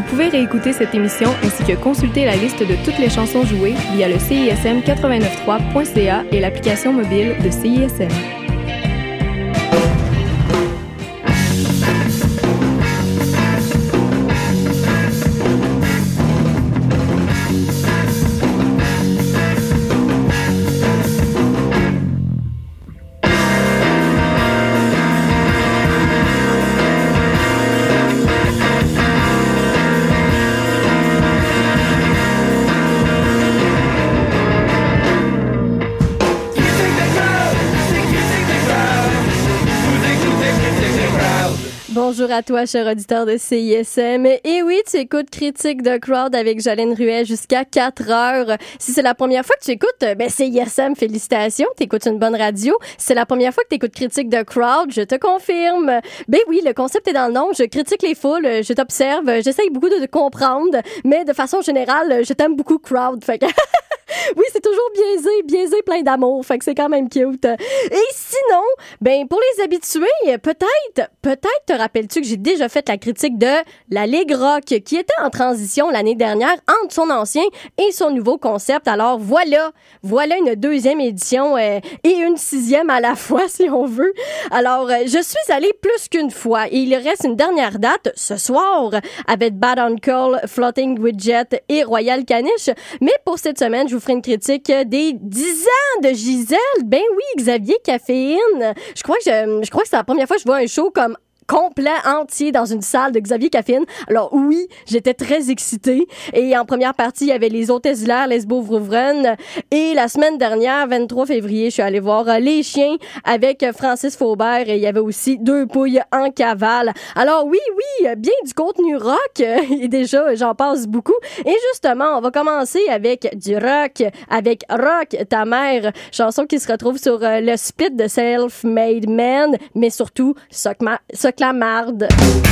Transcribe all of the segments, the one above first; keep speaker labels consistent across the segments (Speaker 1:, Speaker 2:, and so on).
Speaker 1: pouvez réécouter cette émission ainsi que consulter la liste de toutes les chansons jouées via le CISM893.ca et l'application mobile de CISM. Bonjour à toi, cher auditeur de CISM. Et oui, tu écoutes Critique de Crowd avec Jolene Ruel jusqu'à 4 heures. Si c'est la première fois que tu écoutes, CISM, félicitations, t'écoutes une bonne radio. Si c'est la première fois que tu écoutes Critique de Crowd, je te confirme. Ben oui, le concept est dans le nom. Je critique les foules, je t'observe, j'essaye beaucoup de te comprendre, mais de façon générale, je t'aime beaucoup Crowd. Fait que oui, c'est toujours biaisé, plein d'amour. Fait que c'est quand même cute. Et sinon, pour les habitués, peut-être te rappelles-tu que j'ai déjà fait la critique de la Ligue Rock qui était en transition l'année dernière entre son ancien et son nouveau concept. Alors voilà une deuxième édition et une sixième à la fois si on veut. Alors je suis allée plus qu'une fois et il reste une dernière date ce soir avec Bad Uncle, Floating with Jet et Royal Caniche. Mais pour cette semaine, je vous ferai une critique des 10 ans de Gisèle. Ben oui, Xavier Caféine. Je crois que c'est la première fois que je vois un show comme complet, entier, dans une salle de Xavier Caffine. Alors oui, j'étais très excitée. Et en première partie, il y avait les Hôtesses d'Hilaire, Lesbo Vrouvren. Et la semaine dernière, 23 février, je suis allée voir Les Chiens avec Francis Faubert. Et il y avait aussi Deux pouilles en cavale. Alors oui, bien du contenu rock. Et déjà, j'en passe beaucoup. Et justement, on va commencer avec du rock, avec Rock, ta mère. Chanson qui se retrouve sur le split de Self-Made Man, mais surtout, Soc la marde.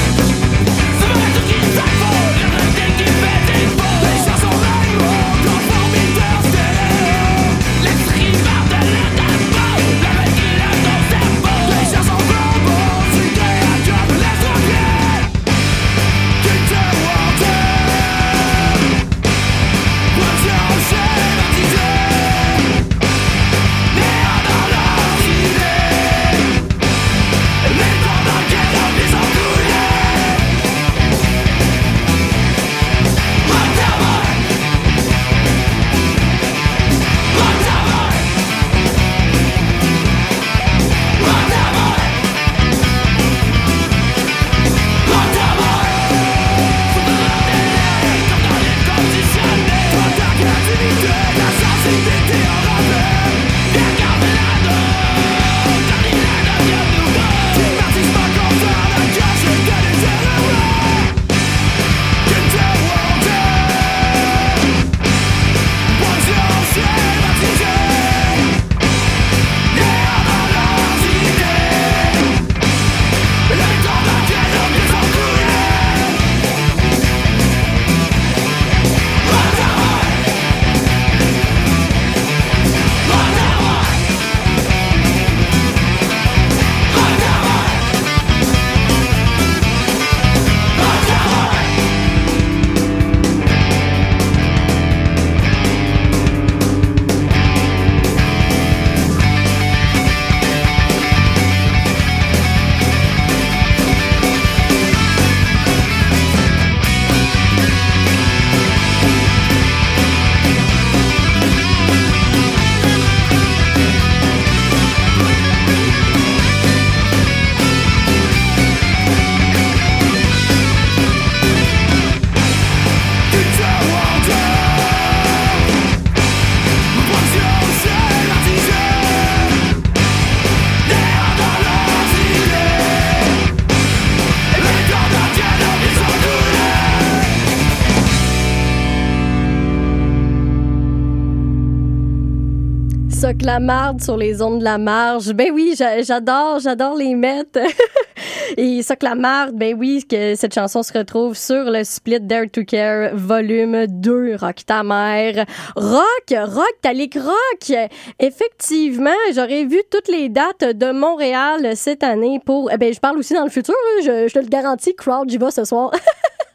Speaker 1: Soc la marde sur les ondes de la marge. Ben oui, j'adore les mettre. Et Soc la marde, ben oui, que cette chanson se retrouve sur le split Dare to Care volume 2, Rock ta mère. Rock, ta Ligue Rock. Effectivement, j'aurais vu toutes les dates de Montréal cette année pour... je parle aussi dans le futur, je te le garantis, Crowd, j'y vais ce soir.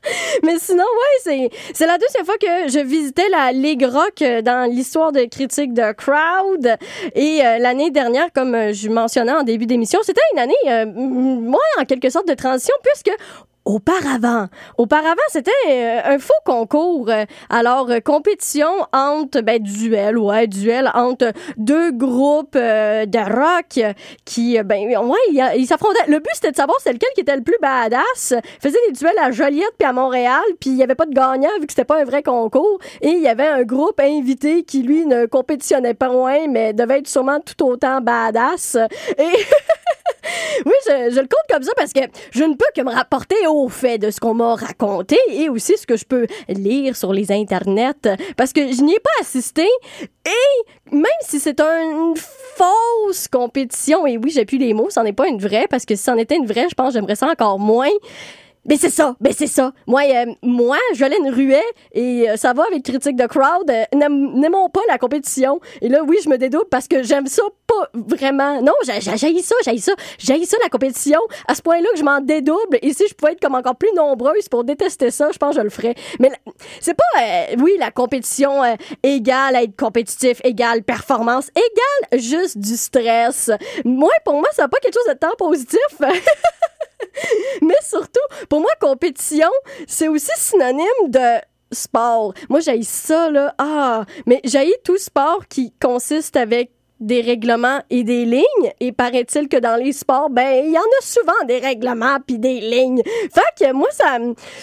Speaker 1: Mais sinon, ouais, c'est la deuxième fois que je visitais la Ligue Rock dans l'histoire de critique de Crowd. Et l'année dernière, comme je mentionnais en début d'émission, c'était une année, moi, en quelque sorte de transition, puisque Auparavant, c'était un faux concours. Alors, compétition entre, duel entre deux groupes de rock qui, ils s'affrontaient. Le but, c'était de savoir c'est lequel qui était le plus badass. Ils faisaient des duels à Joliette puis à Montréal, puis il y avait pas de gagnant vu que c'était pas un vrai concours. Et il y avait un groupe invité qui, lui, ne compétitionnait pas loin, mais devait être sûrement tout autant badass. Et oui, je le compte comme ça parce que je ne peux que me rapporter au fait de ce qu'on m'a raconté et aussi ce que je peux lire sur les internets parce que je n'y ai pas assisté et même si c'est une fausse compétition, et oui, j'ai plus les mots, c'en est pas une vraie parce que si c'en était une vraie, je pense que j'aimerais ça encore moins. Mais c'est ça. Moi, Jolene Ruet, et ça va avec Critique de Crowd, n'aimons pas la compétition. Et là, oui, je me dédouble parce que j'aime ça pas vraiment. Non, j'haïs ça, la compétition, à ce point-là que je m'en dédouble. Et si je pouvais être comme encore plus nombreuse pour détester ça, je pense que je le ferais. Mais c'est pas, la compétition égale à être compétitif, égale performance, égale juste du stress. Moi, pour moi, ça n'a pas quelque chose de tant positif. Mais surtout, pour moi, compétition, c'est aussi synonyme de sport. Moi, j'haïs ça, là. Mais j'haïs tout sport qui consiste avec des règlements et des lignes. Et paraît-il que dans les sports, il y en a souvent des règlements puis des lignes. Fait que moi, ça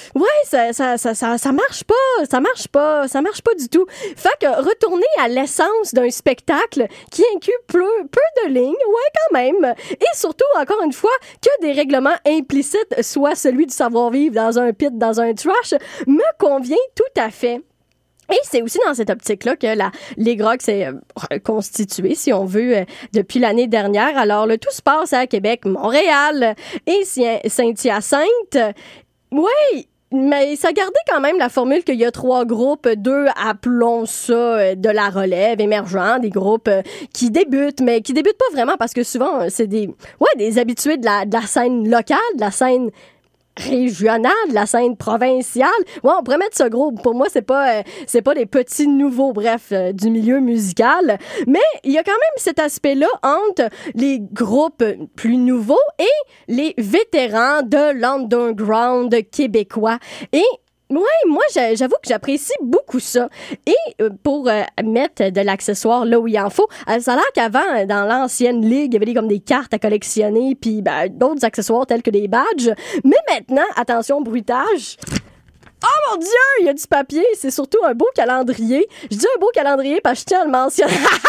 Speaker 1: marche pas. Ça marche pas du tout. Fait que retourner à l'essence d'un spectacle qui inclut peu de lignes, ouais, quand même. Et surtout, encore une fois, que des règlements implicites, soit celui du savoir-vivre dans un pit, dans un trash, me convient tout à fait. Et c'est aussi dans cette optique-là que la Ligue Rock s'est constituée, si on veut, depuis l'année dernière. Alors, le tout se passe à Québec, Montréal et Saint-Hyacinthe. Oui, mais ça gardait quand même la formule qu'il y a 3 groupes, 2, appelons ça de la relève, émergents, des groupes qui débutent, mais qui débutent pas vraiment parce que souvent, c'est des habitués de la scène locale, de la scène régionale, de la scène provinciale. Ouais, on pourrait mettre ce groupe. Pour moi, c'est pas des petits nouveaux, du milieu musical. Mais il y a quand même cet aspect-là entre les groupes plus nouveaux et les vétérans de l'underground québécois. Et ouais, moi, j'avoue que j'apprécie beaucoup ça. Et pour mettre de l'accessoire là où il en faut, ça a l'air qu'avant, dans l'ancienne ligue, il y avait comme des cartes à collectionner puis d'autres accessoires tels que des badges. Mais maintenant, attention, bruitage. Oh mon Dieu, il y a du papier. C'est surtout un beau calendrier. Je dis un beau calendrier parce que je tiens à le mentionner.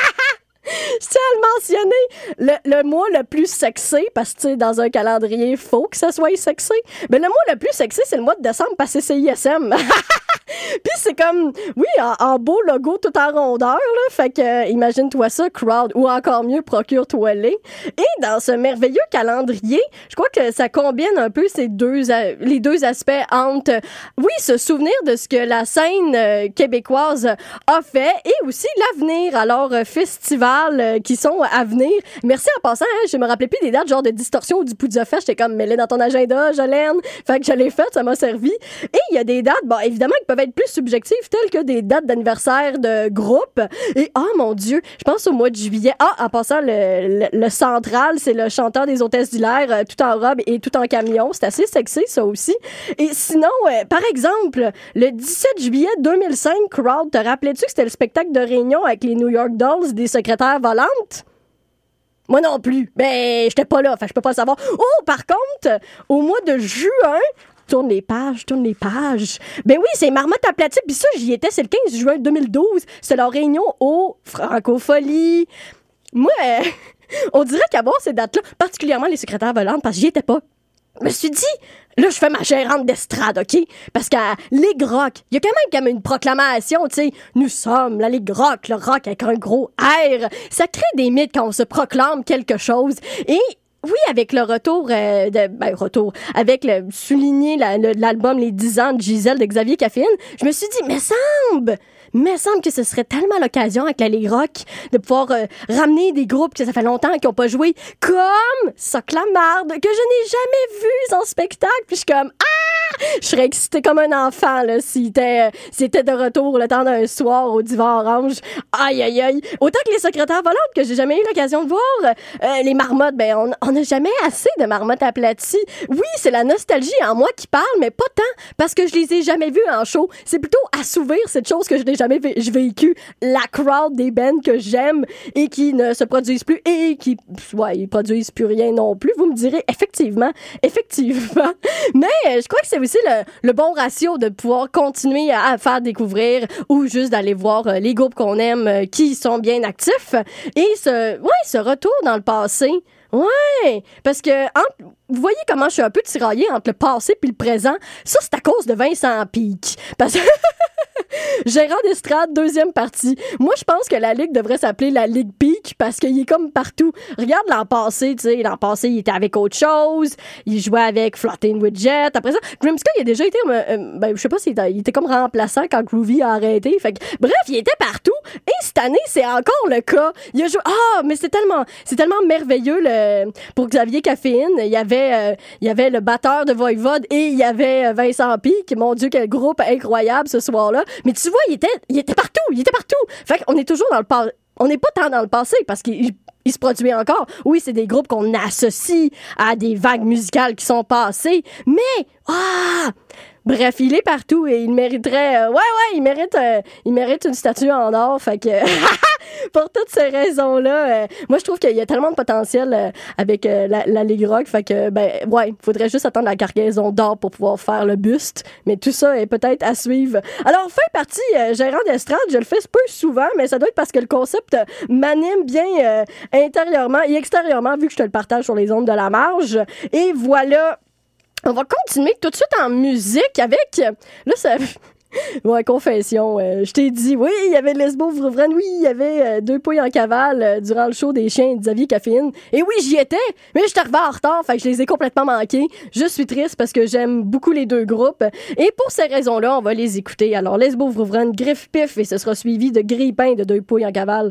Speaker 1: Je tiens à le mentionner, le mois le plus sexy, parce que, tu sais, dans un calendrier, il faut que ça soit sexy. Mais le mois le plus sexy, c'est le mois de décembre, parce que c'est CISM. Puis c'est comme, oui, en beau logo tout en rondeur, là. Fait que, imagine-toi ça, Crowd, ou encore mieux, procure-toi-les. Et dans ce merveilleux calendrier, je crois que ça combine un peu les deux aspects entre, oui, se souvenir de ce que la scène québécoise a fait, et aussi l'avenir. Alors, festival qui sont à venir. Merci en passant, je me rappelais plus des dates, genre de Distorsion ou du Poudza Fest. J'étais comme, mets-les dans ton agenda, Jolene. Fait que je l'ai fait, ça m'a servi. Et il y a des dates, évidemment, qui peuvent être plus subjectives, telles que des dates d'anniversaire de groupe. Et, mon Dieu, je pense au mois de juillet. En passant, le central, c'est le chanteur des Hôtesses d'Hilaire, tout en robe et tout en camion. C'est assez sexy, ça aussi. Et sinon, par exemple, le 17 juillet 2005, Crowd, te rappelais-tu que c'était le spectacle de réunion avec les New York Dolls des secrétaires volantes? Moi non plus. J'étais pas là, je peux pas le savoir. Par contre, au mois de juin, tourne les pages. Oui, c'est Marmotte aplatie, puis ça, j'y étais, c'est le 15 juin 2012. C'est leur réunion au Francophonie. Moi, on dirait qu'à voir ces dates-là, particulièrement les secrétaires volantes, parce que j'y étais pas. Je me suis dit, là, je fais ma gérante d'estrade, OK? Parce qu'à Ligue Rock, il y a quand même comme une proclamation, tu sais, nous sommes la Ligue Rock, le rock avec un gros R. Ça crée des mythes quand on se proclame quelque chose. Et oui, avec le retour, avec le souligner l'album Les 10 ans de Gisèle de Xavier Caffine, je me suis dit, mais semble que ce serait tellement l'occasion avec la Ligue Rock de pouvoir ramener des groupes que ça fait longtemps qu'ils n'ont pas joué, comme Soc la Marde, que je n'ai jamais vu en spectacle. Puis je suis comme, Je serais excitée comme un enfant, là, s'il était de retour le temps d'un soir au Divan Orange. Aïe, aïe, aïe. Autant que les secrétaires volantes que j'ai jamais eu l'occasion de voir. Les marmottes, ben, on n'a jamais assez de marmottes aplaties. Oui, c'est la nostalgie en moi qui parle, mais pas tant, parce que je les ai jamais vues en show. C'est plutôt assouvir cette chose que je n'ai jamais vécue. La crowd des bands que j'aime et qui ne se produisent plus et qui, ils produisent plus rien non plus. Vous me direz, effectivement. Mais je crois que c'est aussi le bon ratio de pouvoir continuer à faire découvrir ou juste d'aller voir les groupes qu'on aime qui sont bien actifs et ce retour dans le passé. Ouais, parce que vous voyez comment je suis un peu tiraillée entre le passé puis le présent. Ça, c'est à cause de Vincent Peake. Parce que gérant d'estrade, deuxième partie. Moi, je pense que la ligue devrait s'appeler la Ligue Peak parce qu'il est comme partout. Regarde l'an passé, tu sais, il était avec autre chose. Il jouait avec Floating with Jet. Après ça, Grimska, il a déjà été, je sais pas s'il était comme remplaçant quand Groovy a arrêté. Fait que, bref, il était partout. Et cette année, c'est encore le cas. Il a joué, mais c'est tellement merveilleux pour Xavier Caféine. Il y avait le batteur de Voivode et il y avait Vincent Peake. Mon Dieu, quel groupe incroyable ce soir-là. Mais tu vois, il était partout. Fait qu'on est toujours dans le passé. On n'est pas tant dans le passé parce qu'il se produit encore. Oui, c'est des groupes qu'on associe à des vagues musicales qui sont passées. Mais, bref, il est partout et il mériterait... il mérite une statue en or. Fait que... Pour toutes ces raisons-là, moi, je trouve qu'il y a tellement de potentiel avec la Ligue Rock. Fait que, faudrait juste attendre la cargaison d'or pour pouvoir faire le buste. Mais tout ça est peut-être à suivre. Alors, fin partie, gérant d'estrade, je le fais peu souvent, mais ça doit être parce que le concept m'anime bien intérieurement et extérieurement, vu que je te le partage sur les ondes de la marge. Et voilà... On va continuer tout de suite en musique avec... Là, ça... Ouais, confession. Je t'ai dit, oui, il y avait Lesbo Vrouvren, oui, il y avait Deux Pouilles en cavale durant le show des chiens de Xavier Caféine. Et oui, j'y étais, mais j'étais arrivée en retard, fait que je les ai complètement manqués. Je suis triste parce que j'aime beaucoup les deux groupes. Et pour ces raisons-là, on va les écouter. Alors, Lesbo Vrouvren, Griffe Pif, et ce sera suivi de Grille-Pain de Deux Pouilles en cavale.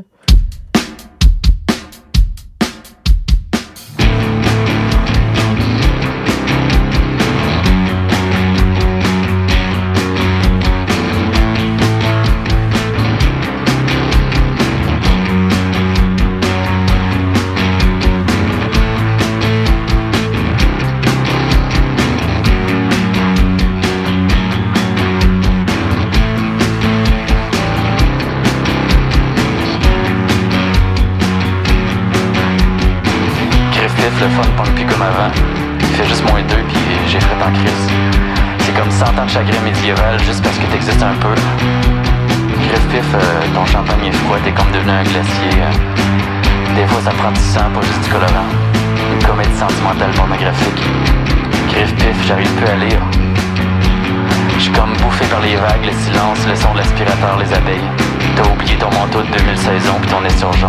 Speaker 2: Le fun punk plus comme avant. Il fait juste moins 2 puis j'ai fret en crise. C'est comme 100 ans de chagrin médiéval juste parce que t'existes un peu. Griffe Pif, ton champagne est froid, t'es comme devenu un glacier. Des fois ça prend du sang, pas juste du colorant. Une comédie sentimentale pornographique. Griffe Pif, j'arrive plus à lire. J'suis comme bouffé par les vagues, le silence, le son de l'aspirateur, les abeilles. T'as oublié ton manteau de 2000 saisons pis ton esturgeon.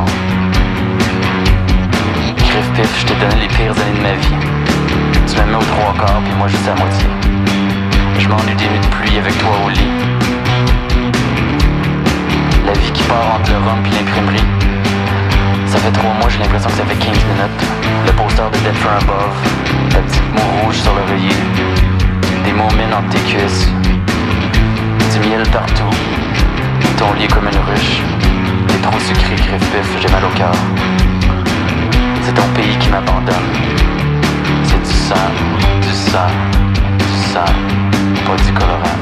Speaker 2: Griffe Pif, je t'ai donné les pires années de ma vie. Tu me mets aux 3/4 puis moi juste à moitié. Je m'ennuie des nuits de pluie avec toi au lit. La vie qui part entre le rhum puis l'imprimerie. Ça fait 3 mois, j'ai l'impression que ça fait 15 minutes. Le poster de Dead from Above, ta petite moue rouge sur l'oreiller. Des mots-mines entre tes cuisses. Du miel partout. Ton lit est comme une ruche. T'es trop sucré, Griffe Pif, j'ai mal au cœur. C'est ton pays qui m'abandonne. C'est du sang, pas du colorant.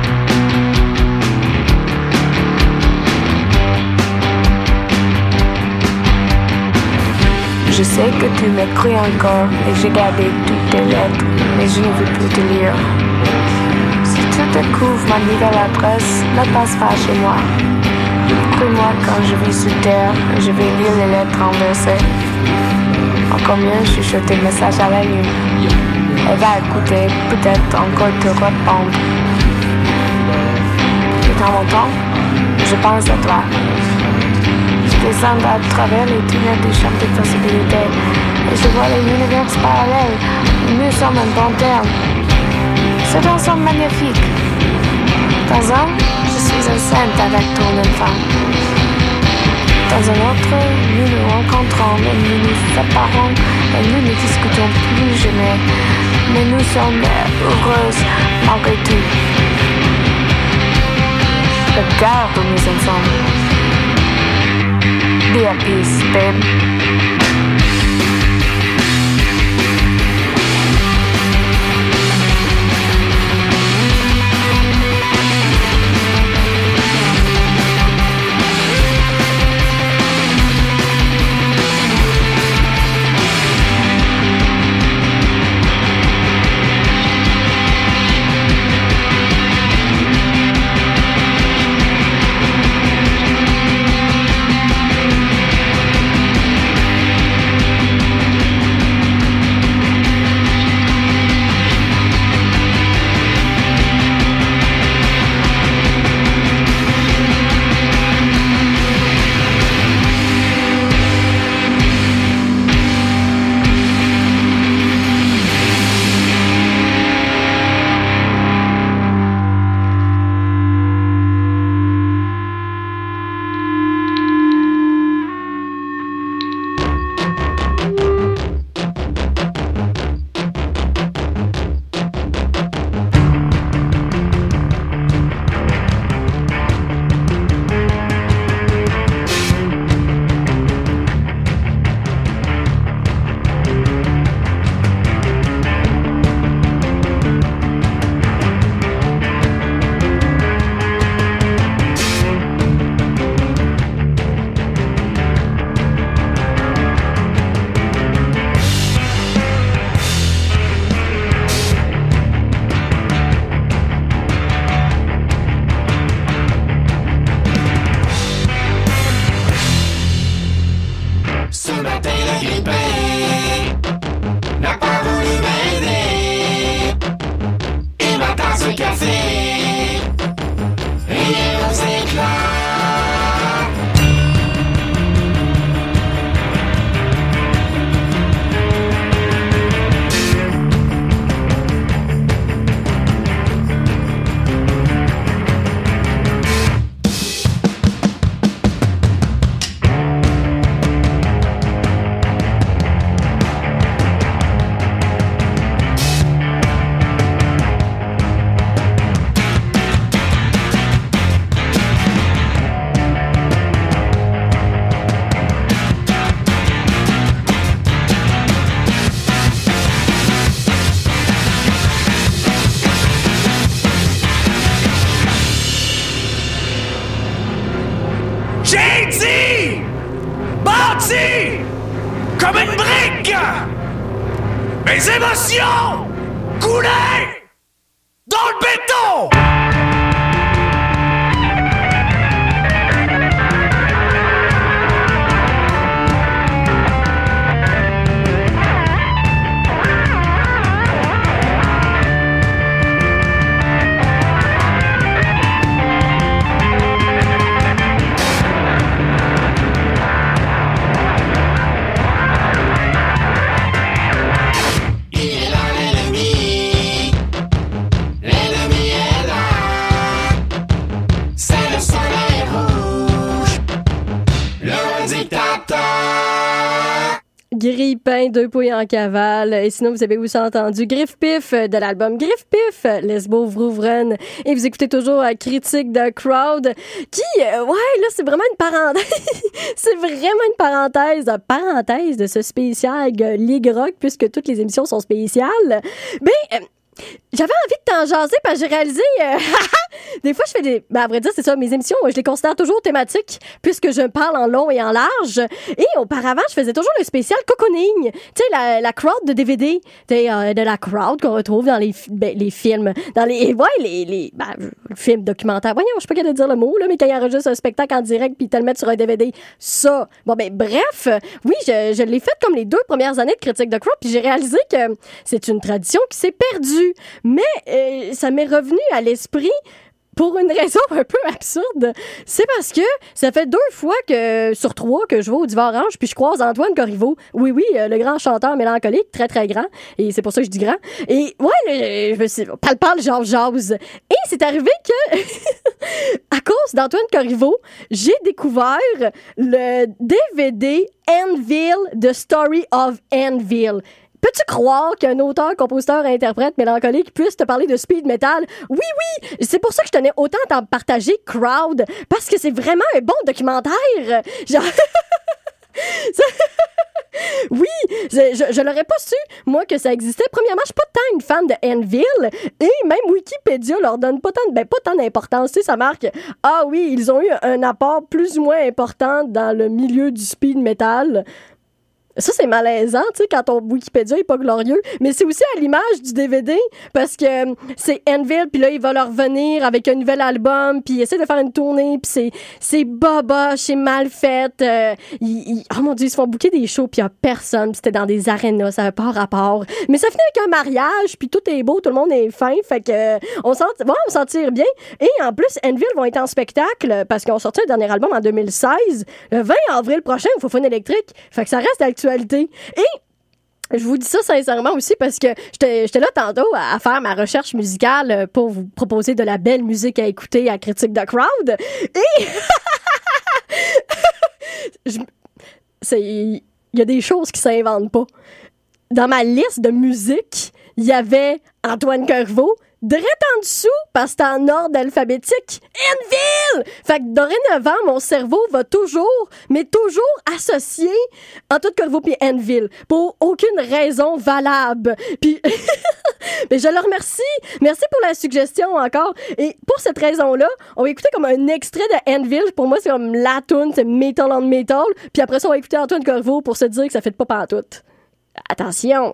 Speaker 3: Je sais que tu m'écris encore et j'ai gardé toutes tes lettres, mais je ne veux plus te lire. Si tu découvres ma nouvelle adresse, ne passe pas chez moi. Écris-moi quand je vais sur terre, je vais lire les lettres renversées. Encore mieux chuchoter le message à la lune. Elle va écouter, peut-être encore te répondre. Et dans mon temps, je pense à toi. Je descends à travers les tunnels du champ des possibilités et je vois les univers parallèles. Nous sommes en bon terme. C'est un son magnifique. Dans un, je suis enceinte avec ton enfant. Dans un autre, nous nous rencontrons et nous nous séparons et nous ne discutons plus jamais. Mais nous sommes heureuses malgré tout. Regarde-nous ensemble. Be at peace, babe.
Speaker 4: Comme une brique! Mes émotions coulaient dans le béton!
Speaker 1: Grille-pain, 2 pouilles en cavale. Et sinon, vous avez aussi entendu Griffe-Pif de l'album Griffe-Pif, Lesbo Vrouvren. Et vous écoutez toujours Critique de Crowd qui, ouais, là, c'est vraiment une parenthèse. C'est vraiment une parenthèse de ce spécial Ligue Rock, puisque toutes les émissions sont spéciales. J'avais envie de t'en jaser parce que j'ai réalisé des fois je fais des à vrai dire c'est ça, mes émissions je les considère toujours thématiques puisque je parle en long et en large, et auparavant je faisais toujours le spécial cocooning, tu sais la crowd de DVD, tu sais de la crowd qu'on retrouve dans les films, dans les films documentaires, voyons, je sais pas capable de dire le mot là, mais quand ils enregistrent un spectacle en direct puis ils te le mettent sur un DVD, ça bref, oui, je l'ai fait comme les 2 premières années de Critique de Crowd, puis j'ai réalisé que c'est une tradition qui s'est perdue. Mais ça m'est revenu à l'esprit pour une raison un peu absurde. C'est parce que ça fait 2 fois sur 3 que je vais au Divan Orange puis je croise Antoine Corriveau. Oui, le grand chanteur mélancolique, très, très grand. Et c'est pour ça que je dis grand. Et ouais, je me suis... Parle, jase. Et c'est arrivé que, à cause d'Antoine Corriveau, j'ai découvert le DVD Anvil, The Story of Anvil. Peux-tu croire qu'un auteur, compositeur, interprète mélancolique puisse te parler de speed metal? Oui! C'est pour ça que je tenais autant à t'en partager Crowd, parce que c'est vraiment un bon documentaire. Genre... Oui, je l'aurais pas su, moi, que ça existait. Premièrement, je suis pas tant une fan de Anvil, et même Wikipédia leur donne pas tant d'importance. Tu sais, ça marque, ah oui, ils ont eu un apport plus ou moins important dans le milieu du speed metal. Ça, c'est malaisant, tu sais, quand ton Wikipédia est pas glorieux. Mais c'est aussi à l'image du DVD, parce que c'est Anvil, puis là, il va leur revenir avec un nouvel album, puis il essaie de faire une tournée, puis c'est boboche, c'est mal fait. Oh mon Dieu, ils se font booker des shows, puis il y a personne, puis c'était dans des arénas, ça n'a pas rapport. Mais ça finit avec un mariage, puis tout est beau, tout le monde est fin, fait que on s'en tire bien. Et en plus, Anvil vont être en spectacle, parce qu'ils ont sorti un dernier album en 2016, le 20 avril prochain, au Faux-Fun électrique. Fait que ça reste d'actualité. Et je vous dis ça sincèrement aussi parce que j'étais là tantôt à faire ma recherche musicale pour vous proposer de la belle musique à écouter à Critique de Crowd. Et il y a des choses qui s'inventent pas. Dans ma liste de musique, il y avait Antoine Corriveau, direct en dessous, parce que c'est en ordre alphabétique, Anvil! Fait que dorénavant, mon cerveau va toujours associer Antoine Corriveau puis Anvil, pour aucune raison valable. Puis, mais je le remercie. Merci pour la suggestion encore. Et pour cette raison-là, on va écouter comme un extrait de Anvil. Pour moi, c'est comme la toune, c'est Metal on Metal. Puis après ça, on va écouter Antoine Corriveau pour se dire que ça fait pas pantoute. Attention!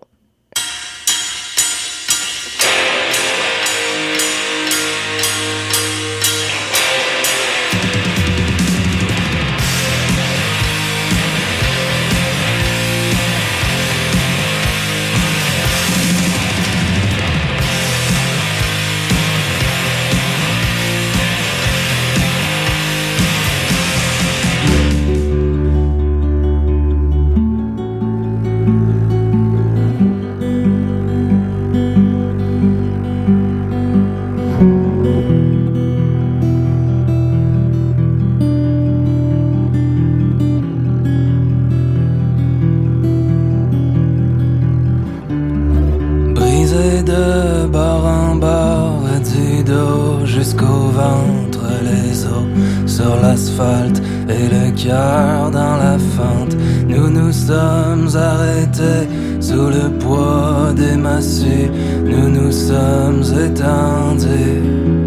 Speaker 5: De bord en bord, du dos jusqu'au ventre, les os sur l'asphalte et le cœur dans la fente. Nous nous sommes arrêtés sous le poids des massues, nous nous sommes étendus.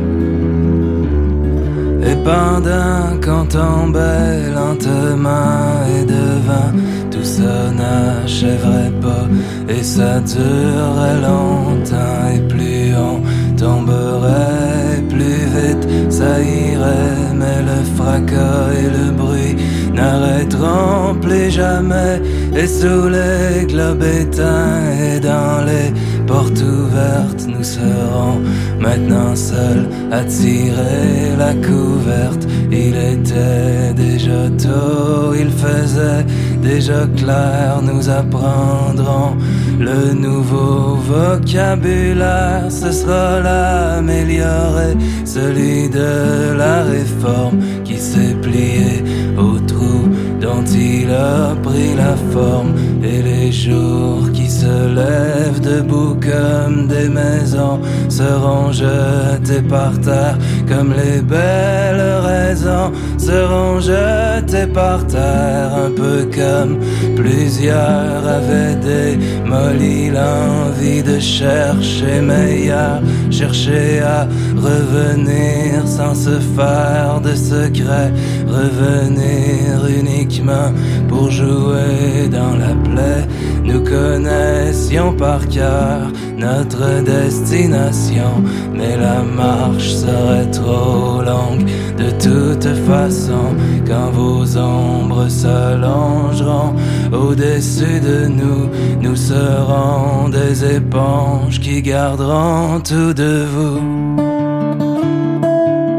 Speaker 5: Et pendant qu'on tombait lentement et devant, tout ça n'achèverait pas et ça durerait longtemps. Et plus on tomberait, plus vite ça irait. Mais le fracas et le bruit n'arrêteront plus jamais. Et sous les globes éteints et dans les portes ouvertes, nous serons maintenant seuls à tirer la couverte. Il était déjà tôt, il faisait déjà clair, nous apprendrons le nouveau vocabulaire. Ce sera l'amélioré, celui de la réforme qui s'est plié au trou dont il a pris la forme. Et les jours qui se lèvent debout comme des maisons seront jetés par terre comme les belles raisons seront jetés par terre, un peu comme plusieurs avaient démoli l'envie de chercher meilleur, chercher à revenir sans se faire de secret, revenir uniquement pour jouer dans la plaie. Nous connaissions par cœur notre destination, mais la marche serait trop longue de toute façon. Quand vos ombres s'allongeront au-dessus de nous, nous serons des éponges qui garderont tout de vous.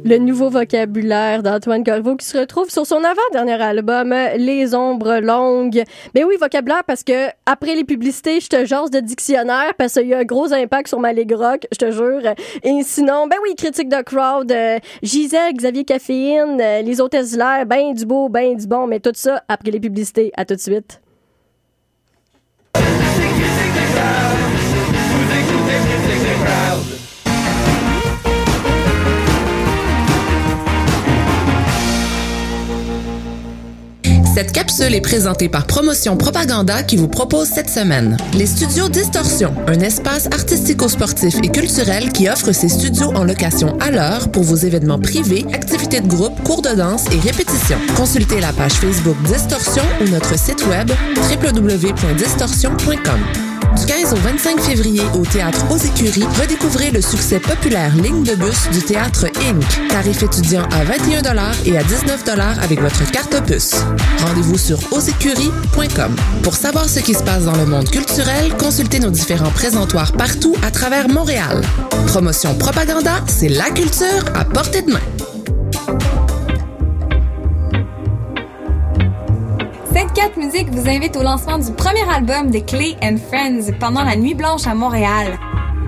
Speaker 1: Le nouveau vocabulaire d'Antoine Corriveau qui se retrouve sur son avant-dernier album, Les Ombres Longues. Ben oui, vocabulaire, parce que après les publicités, je te jase de dictionnaire parce qu'il y a un gros impact sur ma ligue rock, je te jure. Et sinon, ben oui, critique de crowd, Gisèle, Xavier Caféine, les hôtesses de l'air, ben du beau, ben du bon, mais tout ça après les publicités. À tout de suite.
Speaker 6: Cette capsule est présentée par Promotion Propaganda qui vous propose cette semaine les studios Distorsion, un espace artistico-sportif et culturel qui offre ses studios en location à l'heure pour vos événements privés, activités de groupe, cours de danse et répétitions. Consultez la page Facebook Distorsion ou notre site web www.distorsion.com. Du 15 au 25 février au Théâtre aux Écuries, redécouvrez le succès populaire Ligne de bus du Théâtre Inc. Tarif étudiant à 21 $ et à 19 $ avec votre carte Opus. Rendez-vous sur ausécuries.com. Pour savoir ce qui se passe dans le monde culturel, consultez nos différents présentoirs partout à travers Montréal. Promotion Propaganda, c'est la culture à portée de main.
Speaker 7: Cette Musique vous invite au lancement du premier album de Clay & Friends pendant la Nuit Blanche à Montréal.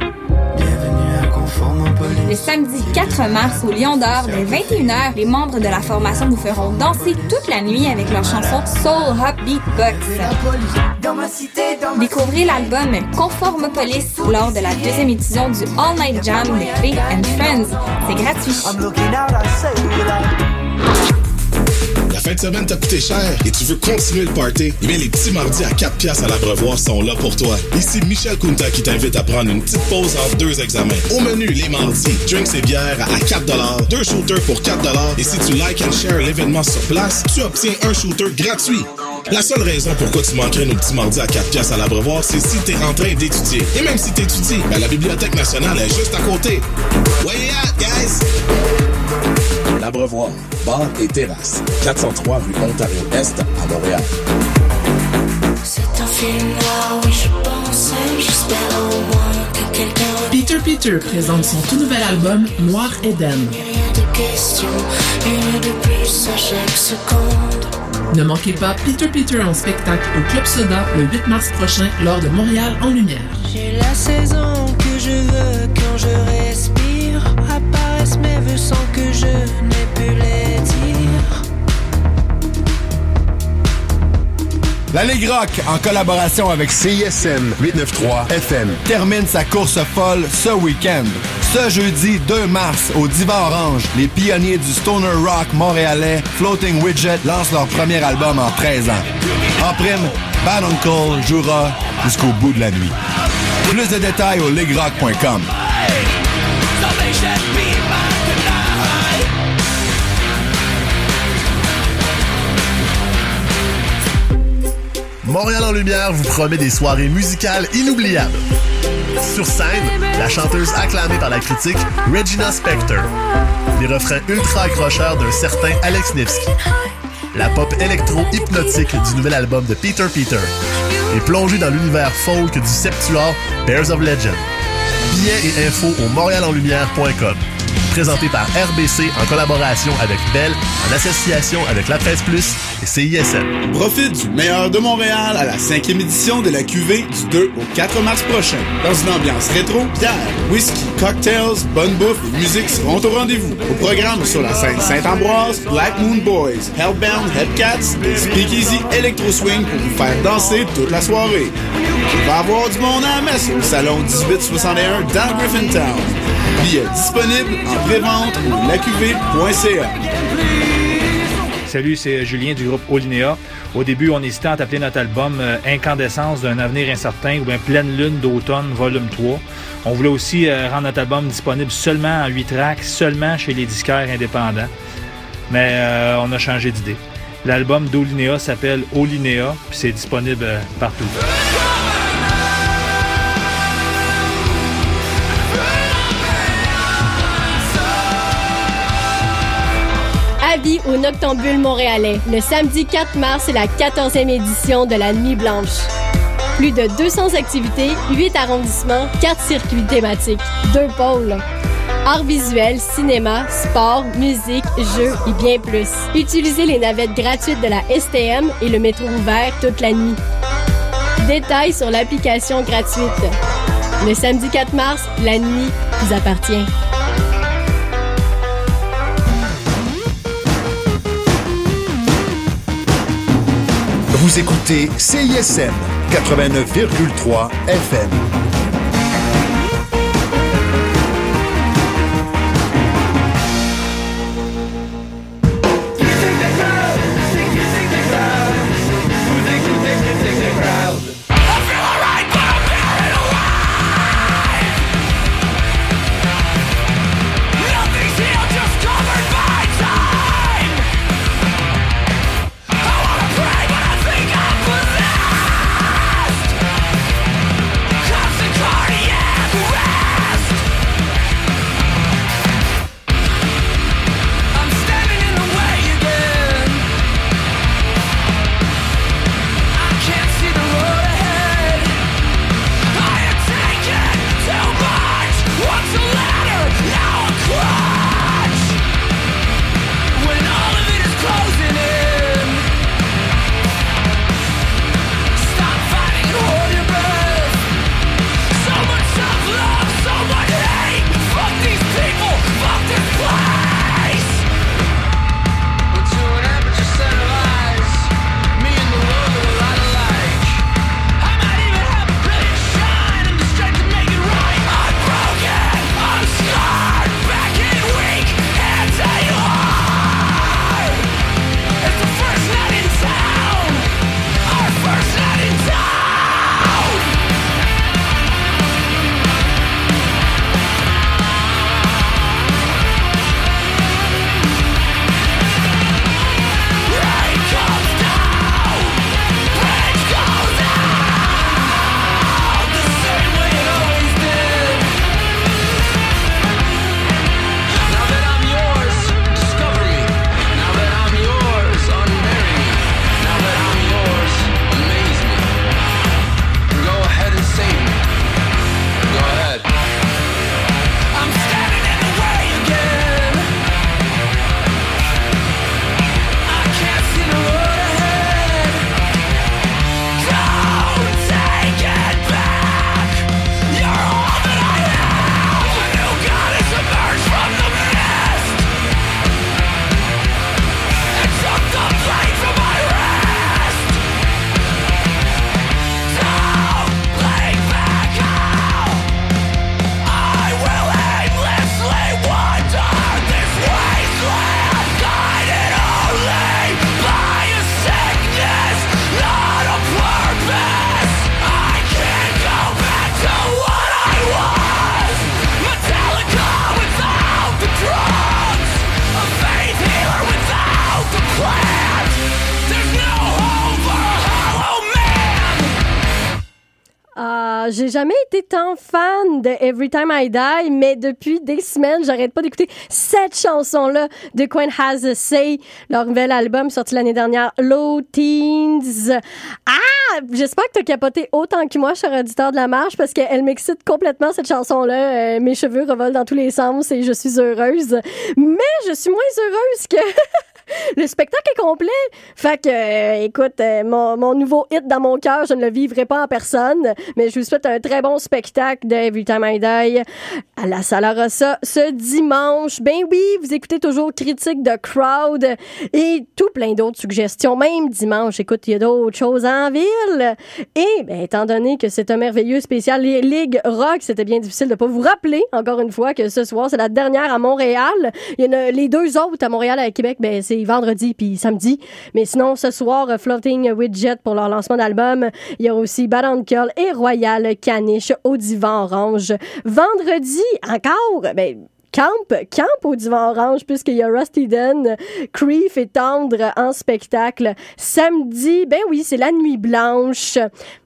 Speaker 7: Le samedi 4 mars au Lion d'Or, dès 21h, les membres de la formation nous feront danser toute la nuit avec leur chanson Soul Hop Beatbox. Découvrez l'album Conformopolis lors de la 2e édition du All Night Jam de Clay & Friends. C'est gratuit.
Speaker 8: La fin de semaine t'a coûté cher et tu veux continuer le party? Eh bien, les petits mardis à 4$ à l'Abreuvoir sont là pour toi. Ici Michel Kunta qui t'invite à prendre une petite pause entre 2 examens. Au menu, les mardis, drinks et bières à 4$, 2 shooters pour 4$. Et si tu like and share l'événement sur place, tu obtiens un shooter gratuit. La seule raison pourquoi tu manquerais nos petits mardis à 4$ à l'Abreuvoir, c'est si t'es en train d'étudier. Et même si t'étudies, ben la Bibliothèque nationale est juste à côté. Where you at, guys? L'Abreuvoir, bar et terrasse. 403 rue Ontario-Est à Montréal.
Speaker 9: C'est un film noir, oui je pense, j'espère au moins que quelqu'un...
Speaker 10: Peter présente son tout nouvel album Noir Eden.
Speaker 9: Rien de question, une de plus à chaque seconde.
Speaker 10: Ne manquez pas Peter en spectacle au Club Soda le 8 mars prochain lors de Montréal en Lumière.
Speaker 9: J'ai la saison que je veux quand je respire. Apparaissent mes vœux sans que je n'ai pu les dire.
Speaker 11: La Ligue Rock, en collaboration avec CISM 893 FM, termine sa course folle ce week-end. Ce jeudi 2 mars, au Divan Orange, les pionniers du stoner rock montréalais Floating Widget lancent leur premier album en 13 ans. En prime, Bad Uncle jouera jusqu'au bout de la nuit. Plus de détails au liguerock.com.
Speaker 12: Montréal en Lumière vous promet des soirées musicales inoubliables. Sur scène, la chanteuse acclamée par la critique, Regina Spektor. Les refrains ultra accrocheurs d'un certain Alex Nevsky. La pop électro-hypnotique du nouvel album de Peter. Et plongée dans l'univers folk du septuor Bears of Legend. Billets et infos au montrealenlumière.com. Présenté par RBC en collaboration avec Bell, en association avec La Presse Plus et CISM.
Speaker 13: Profite du meilleur de Montréal à la 5e édition de la QV du 2 au 4 mars prochain. Dans une ambiance rétro, bière, whisky, cocktails, bonne bouffe et musique seront au rendez-vous. Au programme sur la scène Saint-Ambroise, Black Moon Boys, Hellbound Headcats et Speakeasy Electro Swing pour vous faire danser toute la soirée. Il va y avoir du monde à la messe au salon 1861 dans Griffintown. Billets disponibles en pré-vente au lacuv.ca.
Speaker 14: Salut, c'est Julien du groupe Olinéa. Au début, on hésitait à appeler notre album Incandescence d'un avenir incertain ou bien Pleine lune d'automne, volume 3. On voulait aussi rendre notre album disponible seulement en 8 tracks, seulement chez les disquaires indépendants. Mais on a changé d'idée. L'album d'Olinéa s'appelle Olinéa, puis c'est disponible partout.
Speaker 1: Avis au Noctambule montréalais. Le samedi 4 mars, c'est la 14e édition de la Nuit Blanche. Plus de 200 activités, 8 arrondissements, 4 circuits thématiques, 2 pôles. Arts visuels, cinéma, sport, musique, jeux et bien plus. Utilisez les navettes gratuites de la STM et le métro ouvert toute la nuit. Détails sur l'application gratuite. Le samedi 4 mars, la nuit vous appartient.
Speaker 11: Vous écoutez CISM 89,3 FM.
Speaker 1: J'ai jamais été tant fan de Every Time I Die, mais depuis des semaines, j'arrête pas d'écouter cette chanson-là de Queen Has a Say, leur nouvel album sorti l'année dernière, Low Teens. Ah! J'espère que t'as capoté autant que moi, cher auditeur de la marche, parce qu'elle m'excite complètement, cette chanson-là. Mes cheveux revolent dans tous les sens et je suis heureuse. Mais je suis moins heureuse que... Le spectacle est complet. Fait que, écoute, mon nouveau hit dans mon cœur, je ne le vivrai pas en personne, mais je vous souhaite un très bon spectacle de Every Time I Die à la Sala Rossa ce dimanche. Ben oui, vous écoutez toujours Critique de Crowd et tout plein d'autres suggestions. Même dimanche, écoute, il y a d'autres choses en ville. Et, ben, étant donné que c'est un merveilleux spécial Ligue Rock, c'était bien difficile de pas vous rappeler, encore une fois, que ce soir, c'est la dernière à Montréal. Il y en a les deux autres à Montréal et à Québec, ben, c'est vendredi puis samedi. Mais sinon, ce soir, Floating Widget pour leur lancement d'album. Il y a aussi Bad Uncle et Royal Caniche au Divan Orange. Vendredi, encore, ben, Camp au Divan Orange, puisqu'il y a Rusty Dunn, Creef et Tendre en spectacle. Samedi, ben oui, c'est la Nuit Blanche.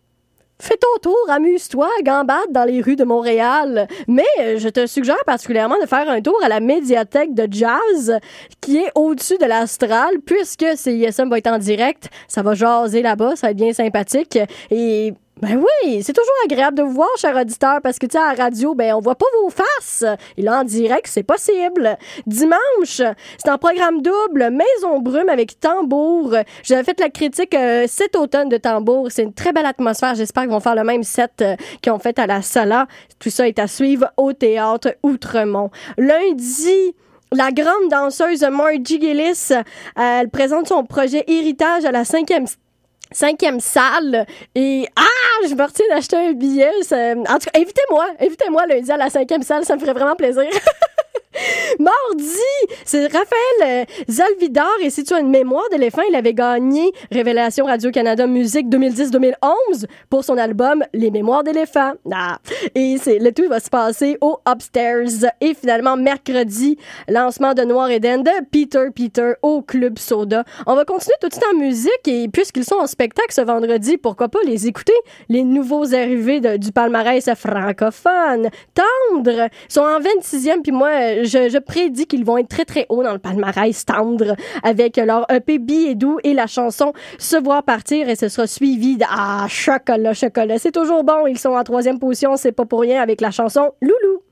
Speaker 1: Fais ton tour, amuse-toi, gambade dans les rues de Montréal. Mais je te suggère particulièrement de faire un tour à la médiathèque de jazz qui est au-dessus de l'Astral, puisque CISM va être en direct. Ça va jaser là-bas, ça va être bien sympathique. Et Ben oui, c'est toujours agréable de vous voir, chers auditeurs, parce que, tu sais, à la radio, ben, on voit pas vos faces. Et là, en direct, c'est possible. Dimanche, c'est en programme double, Maison Brume avec Tambour. J'avais fait la critique cet automne de Tambour. C'est une très belle atmosphère. J'espère qu'ils vont faire le même set qu'ils ont fait à la Sala. Tout ça est à suivre au Théâtre Outremont. Lundi, la grande danseuse Margie Gillis, elle présente son projet Héritage à la 5e salle. Et je me retiens d'acheter un billet. En tout cas, invitez-moi lundi à la 5e salle, ça me ferait vraiment plaisir. Mardi, c'est Raphaël Zalvidar, et si tu as une mémoire d'éléphant, il avait gagné Révélation Radio-Canada Musique 2010-2011 pour son album Les Mémoires d'éléphant. Et le tout va se passer au Upstairs. Et finalement, mercredi, lancement de Noir Eden de Peter au Club Soda. On va continuer tout de suite en musique, et puisqu'ils sont en spectacle ce vendredi, pourquoi pas les écouter, les nouveaux arrivés du palmarès francophone. Tendre sont en 26e, puis moi, je prédis qu'ils vont être très, très hauts dans le palmarès Tendre avec leur EP Billet doux et la chanson Se voir partir, et ce sera suivi de Chocolat. C'est toujours bon. Ils sont en 3e position, c'est pas pour rien, avec la chanson Loulou.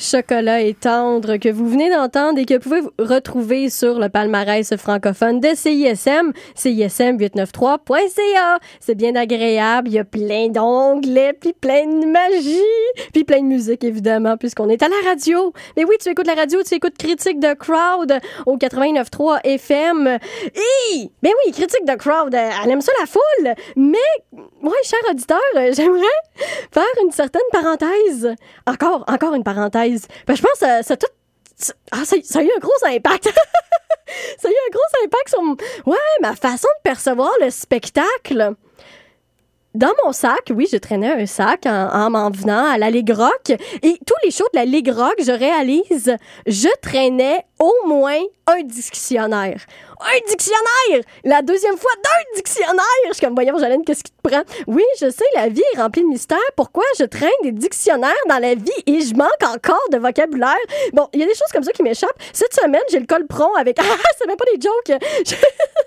Speaker 1: Chocolat et tendre que vous venez d'entendre et que vous pouvez retrouver sur le palmarès francophone de CISM, CISM893.ca. C'est bien agréable, il y a plein d'onglets, puis plein de magie, puis plein de musique évidemment, puisqu'on est à la radio. Mais oui, tu écoutes la radio, tu écoutes Critique de Crowd au 89.3 FM. Et, ben oui, Critique de Crowd, elle aime ça la foule, mais, ouais, cher auditeur, j'aimerais faire une certaine parenthèse. Encore une parenthèse. Ben, je pense que ça a eu un gros impact. Ça a eu un gros impact sur ma façon de percevoir le spectacle. Dans mon sac, oui, je traînais un sac en m'en venant à la Ligue Rock. Et tous les shows de la Ligue Rock, je réalise, je traînais au moins un dictionnaire. Un dictionnaire! La deuxième fois d'un dictionnaire! Je suis comme, voyons, Jolene, qu'est-ce qui te prend? Oui, je sais, la vie est remplie de mystères. Pourquoi je traîne des dictionnaires dans la vie et je manque encore de vocabulaire? Bon, il y a des choses comme ça qui m'échappent. Cette semaine, j'ai le colpron avec... Ah, c'est même pas des jokes! J'ai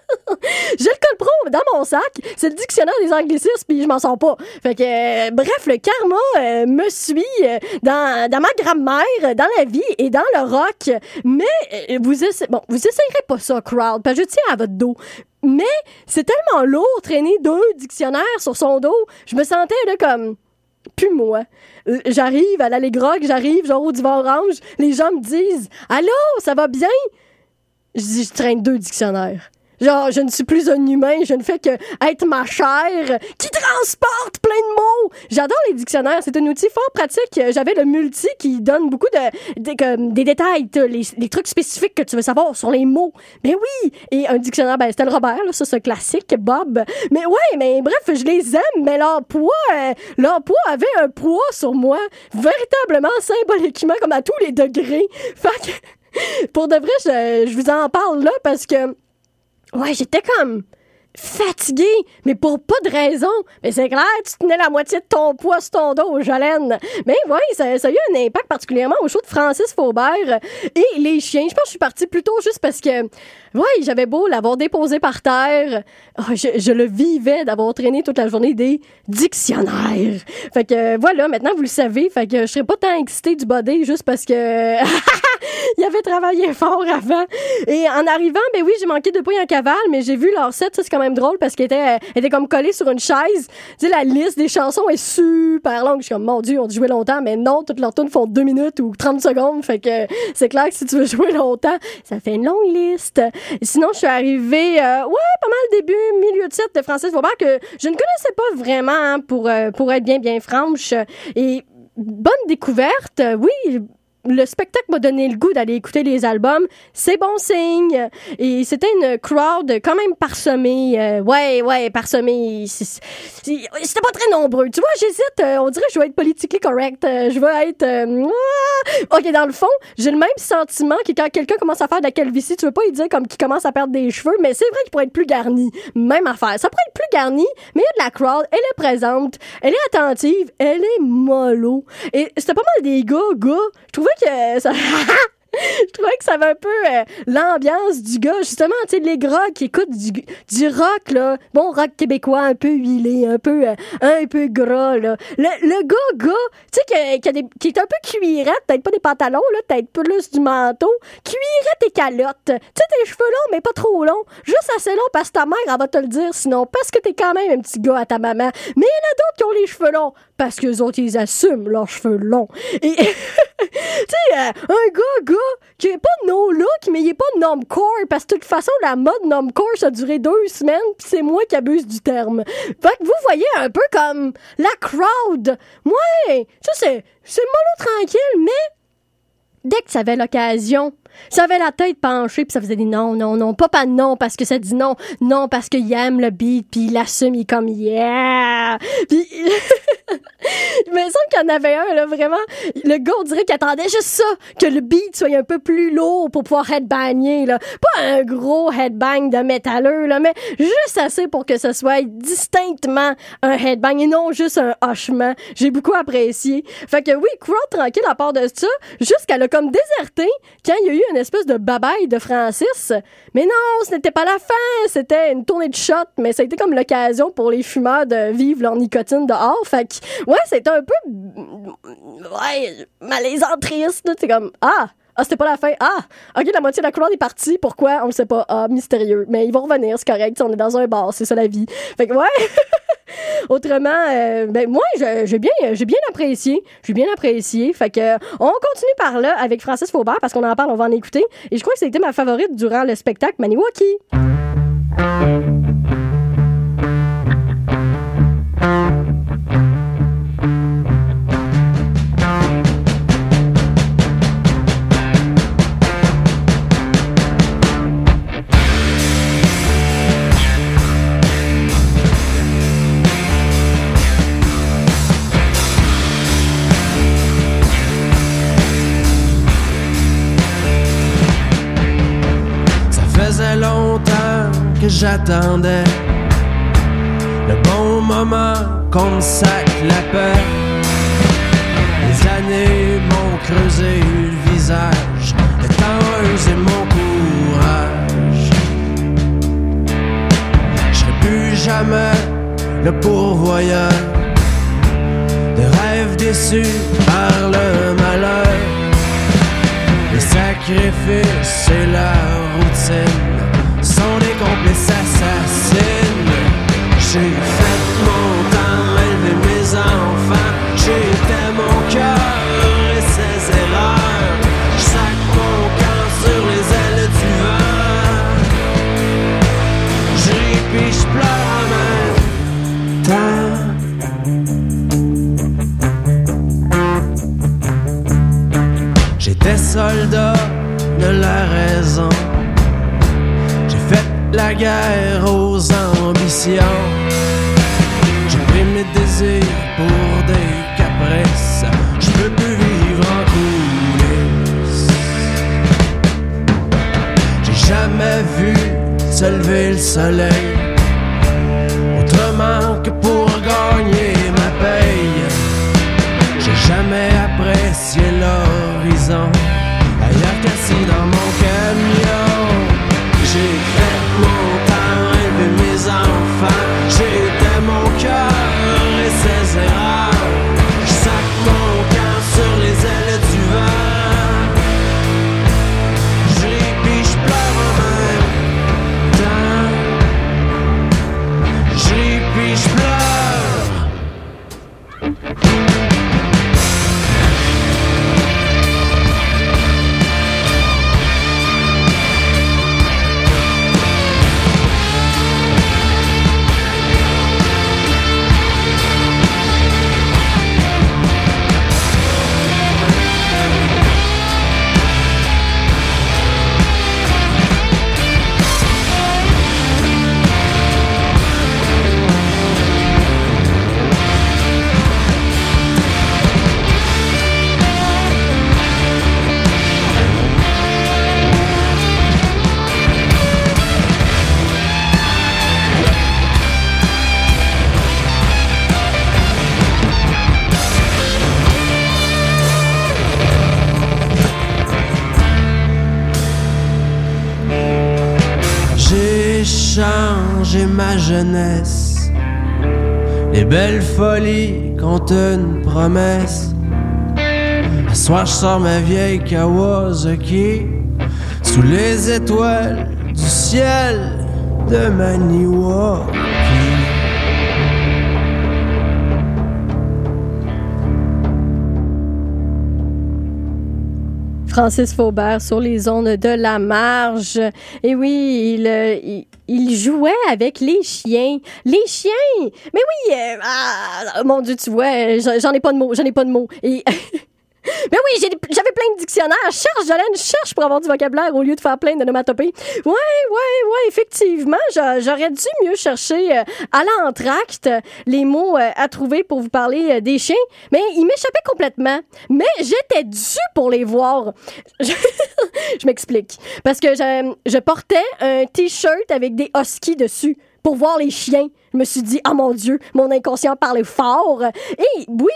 Speaker 1: le colpron dans mon sac. C'est le dictionnaire des anglicismes, puis je m'en sors pas. Fait que, bref, le karma me suit dans ma grammaire, dans la vie et dans le rock. Mais vous essayerez pas ça, crowd, parce que je tiens à votre dos. Mais c'est tellement lourd traîner 2 dictionnaires sur son dos. Je me sentais là comme... Plus moi. J'arrive à l'Allegrock, j'arrive genre au Divan Orange. Les gens me disent « Allô, ça va bien? » Je dis « Je traîne 2 dictionnaires. » Genre, je ne suis plus un humain, je ne fais que être ma chair qui transporte plein de mots. J'adore les dictionnaires, c'est un outil fort pratique. J'avais le multi qui donne beaucoup des détails, les trucs spécifiques que tu veux savoir sur les mots. Mais oui, et un dictionnaire, ben c'était le Robert, là, ça c'est classique, Bob. Mais ouais, mais bref, je les aime, mais leur poids avait un poids sur moi, véritablement, symboliquement, comme à tous les degrés. Fait que, pour de vrai, je vous en parle là parce que ouais, j'étais comme fatiguée, mais pour pas de raison. Mais c'est clair, tu tenais la moitié de ton poids sur ton dos, Jolene. Mais ouais, ça a eu un impact particulièrement au show de Francis Faubert et les chiens. Je pense que je suis partie plutôt juste parce que, ouais, j'avais beau l'avoir déposé par terre. Oh, je le vivais d'avoir traîné toute la journée des dictionnaires. Fait que voilà, maintenant vous le savez. Fait que je serais pas tant excitée du body juste parce que il avait travaillé fort avant. Et en arrivant, ben oui, j'ai manqué de pouilles en cavale, mais j'ai vu leur set, ça c'est quand même drôle parce qu'elle était comme collée sur une chaise. Tu sais, la liste des chansons est super longue. Je suis comme, mon Dieu, on dit jouer longtemps, mais non, toutes leurs tunes font 2 minutes ou 30 secondes. Fait que c'est clair que si tu veux jouer longtemps, ça fait une longue liste. Sinon, je suis arrivée, pas mal début, milieu de set de Francis Faubert que je ne connaissais pas vraiment, hein, pour être bien franche. Et bonne découverte, oui. Le spectacle m'a donné le goût d'aller écouter les albums. C'est bon signe. Et c'était une crowd quand même parsemée. Parsemée. C'était pas très nombreux. Tu vois, j'hésite. On dirait que je vais être politiquement correct. Je vais être... OK, dans le fond, j'ai le même sentiment que quand quelqu'un commence à faire de la calvitie, tu veux pas lui dire comme qu'il commence à perdre des cheveux, mais c'est vrai qu'il pourrait être plus garni. Même affaire. Ça pourrait être plus garni, mais il y a de la crowd. Elle est présente. Elle est attentive. Elle est mollo. Et c'était pas mal des gars. Je trouvais que ça... Je trouvais que ça avait un peu l'ambiance du gars, justement, tu sais, les gras qui écoutent du rock, là, bon rock québécois, un peu huilé, un peu gras, là. Le gars, tu sais, qui est un peu cuirette, peut-être pas des pantalons, là, peut-être plus du manteau, cuirette et calotte. Tu sais, tes cheveux longs, mais pas trop longs, juste assez longs parce que ta mère, elle va te le dire, sinon, parce que t'es quand même un petit gars à ta maman. Mais il y en a d'autres qui ont les cheveux longs, parce qu'eux autres, ils assument leurs cheveux longs. Et, tu sais, un gars, qui est pas no look, mais il est pas normcore, parce que de toute façon, la mode normcore, ça a duré 2 semaines, pis c'est moi qui abuse du terme. Fait que vous voyez un peu comme la crowd. Ouais, ça c'est mollo tranquille, mais dès que ça avait l'occasion, ça avait la tête penchée, puis ça faisait des non, pas non, parce que ça dit non parce qu'il aime le beat, puis il l'assume, il est comme yeah! Puis il me semble qu'il y en avait un, là, vraiment, le gars, on dirait qu'il attendait juste ça, que le beat soit un peu plus lourd pour pouvoir headbanger, là. Pas un gros headbang de métalleux, là, mais juste assez pour que ce soit distinctement un headbang et non juste un hochement. J'ai beaucoup apprécié. Fait que oui, crowd tranquille à part de ça, jusqu'elle a comme déserté quand il y a eu une espèce de babaille de Francis. Mais non, ce n'était pas la fin, c'était une tournée de shots, mais ça a été comme l'occasion pour les fumeurs de vivre leur nicotine dehors. Fait que ouais, c'était un peu, ouais, malaisant, triste, là. C'est comme, c'était pas la fin. OK, la moitié de la crowd est partie. Pourquoi? On le sait pas. Mystérieux. Mais ils vont revenir, c'est correct. On est dans un bar, c'est ça la vie. Fait que, ouais. Autrement, moi, j'ai bien apprécié. J'ai bien apprécié. Fait que, on continue par là avec Francis Faubert parce qu'on en parle, on va en écouter. Et je crois que c'était ma favorite durant le spectacle Maniwaki.
Speaker 9: Longtemps que j'attendais le bon moment qu'on me sac la paix. Les années m'ont creusé le visage, le temps usé mon courage. Je serai plus jamais le pourvoyeur de rêves déçus par le malheur. Les sacrifices et la routine sont des complices assassines. J'ai fait mon temps, élevé mes enfants. J'étais mon cœur et ses erreurs. Je sac mon camp sur les ailes du vent. Je ris puis je pleure en même temps. J'étais soldat de la raison. La guerre aux ambitions. J'ai pris mes désirs pour des caprices. Je peux plus vivre en coulisses. J'ai jamais vu se lever le soleil autrement que pour gagner ma paye. J'ai jamais apprécié l'horizon ailleurs qu'assis dans mon camion. J'ai fait mon temps, élevé mes enfants. J'étais mon cœur et ses erreurs. Je sac mon camp sur les ailes du vent. Je ris puis je pleure en même temps. Je ris puis je pleure. J'ai ma jeunesse, les belles folies comptent une promesse. À soir je sors ma vieille Kawasaki sous les étoiles du ciel de Maniwaki.
Speaker 1: Francis Faubert sur les ondes de la marge. Et oui, il jouait avec les chiens. Les chiens! Mais oui, mon Dieu, tu vois, j'en ai pas de mots. Et... Mais oui, j'avais plein de dictionnaires. Cherche pour avoir du vocabulaire au lieu de faire plein d'onomatopées. Ouais, effectivement, j'aurais dû mieux chercher à l'entracte les mots à trouver pour vous parler des chiens, mais ils m'échappaient complètement. Mais j'étais due pour les voir. Je m'explique. Parce que je portais un t-shirt avec des huskies dessus pour voir les chiens. Je me suis dit, oh mon Dieu, mon inconscient parlait fort. Et oui,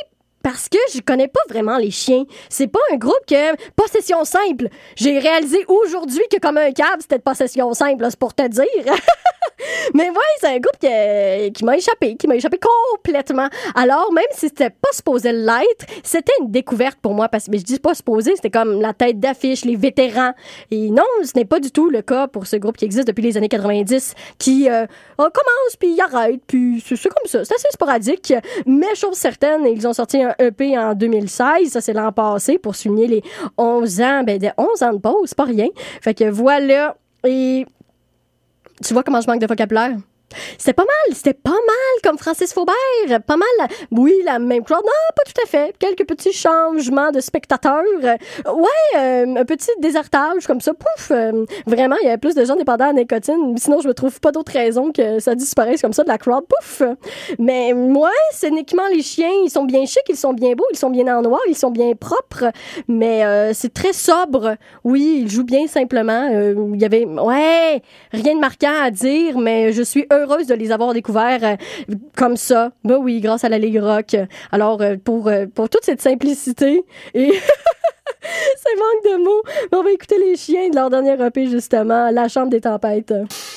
Speaker 1: parce que je connais pas vraiment les chiens. C'est pas un groupe que possession simple. J'ai réalisé aujourd'hui que comme un câble, c'était de possession simple, là, c'est pour te dire. Mais ouais, c'est un groupe qui m'a échappé complètement. Alors, même si c'était pas supposé l'être, c'était une découverte pour moi, parce que je dis pas supposé, c'était comme la tête d'affiche, les vétérans. Et non, ce n'est pas du tout le cas pour ce groupe qui existe depuis les années 90, qui commence, puis arrête, puis c'est comme ça. C'est assez sporadique, mais chose certaine, ils ont sorti un EP en 2016, ça c'est l'an passé, pour souligner les 11 ans, de 11 ans de pause, c'est pas rien. Fait que voilà, et tu vois comment je manque de vocabulaire? C'était pas mal comme Francis Faubert, pas mal, oui, la même crowd, non, pas tout à fait, quelques petits changements de spectateurs, un petit désertage comme ça, pouf, vraiment, il y avait plus de gens dépendants à la nicotine, sinon je me trouve pas d'autre raison que ça disparaisse comme ça de la crowd, pouf, mais moi, c'est uniquement les chiens, ils sont bien chics, ils sont bien beaux, ils sont bien en noir, ils sont bien propres, mais c'est très sobre, oui, ils jouent bien simplement, il y avait, rien de marquant à dire, mais je suis heureuse de les avoir découverts comme ça. Ben oui, grâce à la Ligue Rock. Alors, pour toute cette simplicité et ce manque de mots, on va écouter les chiens de leur dernier EP, justement, La Chambre des Tempêtes.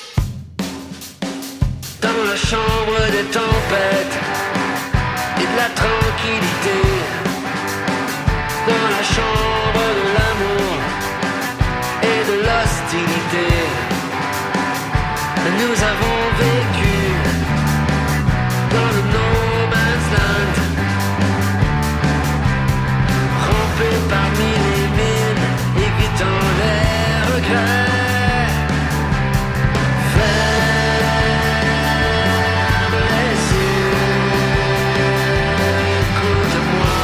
Speaker 15: Dans la chambre des tempêtes et de la tranquillité, dans la chambre de l'amour et de l'hostilité, nous avons vécu dans le no man's land, rampé parmi les mines, évitant les regrets. Ferme les yeux, écoute-moi.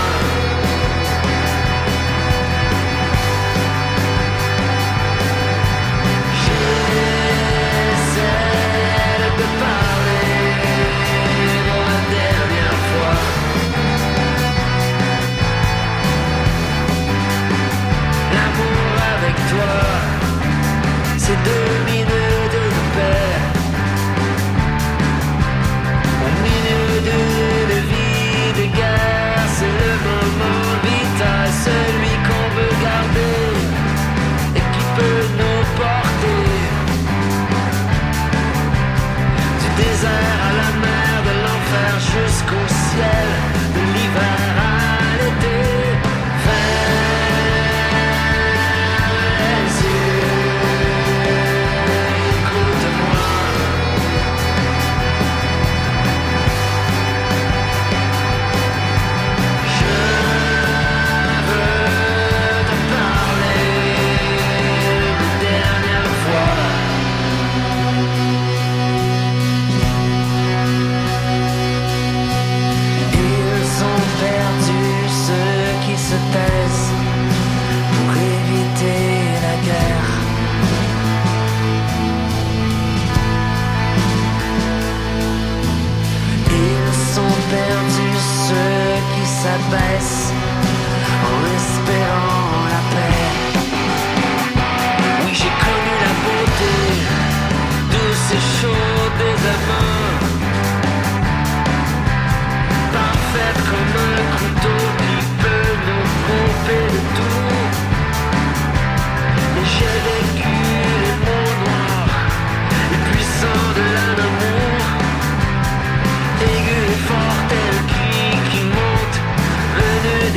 Speaker 15: C'est 2 minutes de paix au milieu d'une vie de guerre. C'est le moment vital, celui qu'on veut garder et qui peut nous porter du désert à la mer, de l'enfer jusqu'au ciel, de l'hiver à l'été. S'abaisse en espérant la paix. Oui, j'ai connu la beauté douce et chaude des amants, parfaite comme un couteau qui peut nous couper de tout. Et j'ai vécu les mots noirs, les puissants de l'amour, aigu et fort tel cri qui monte venu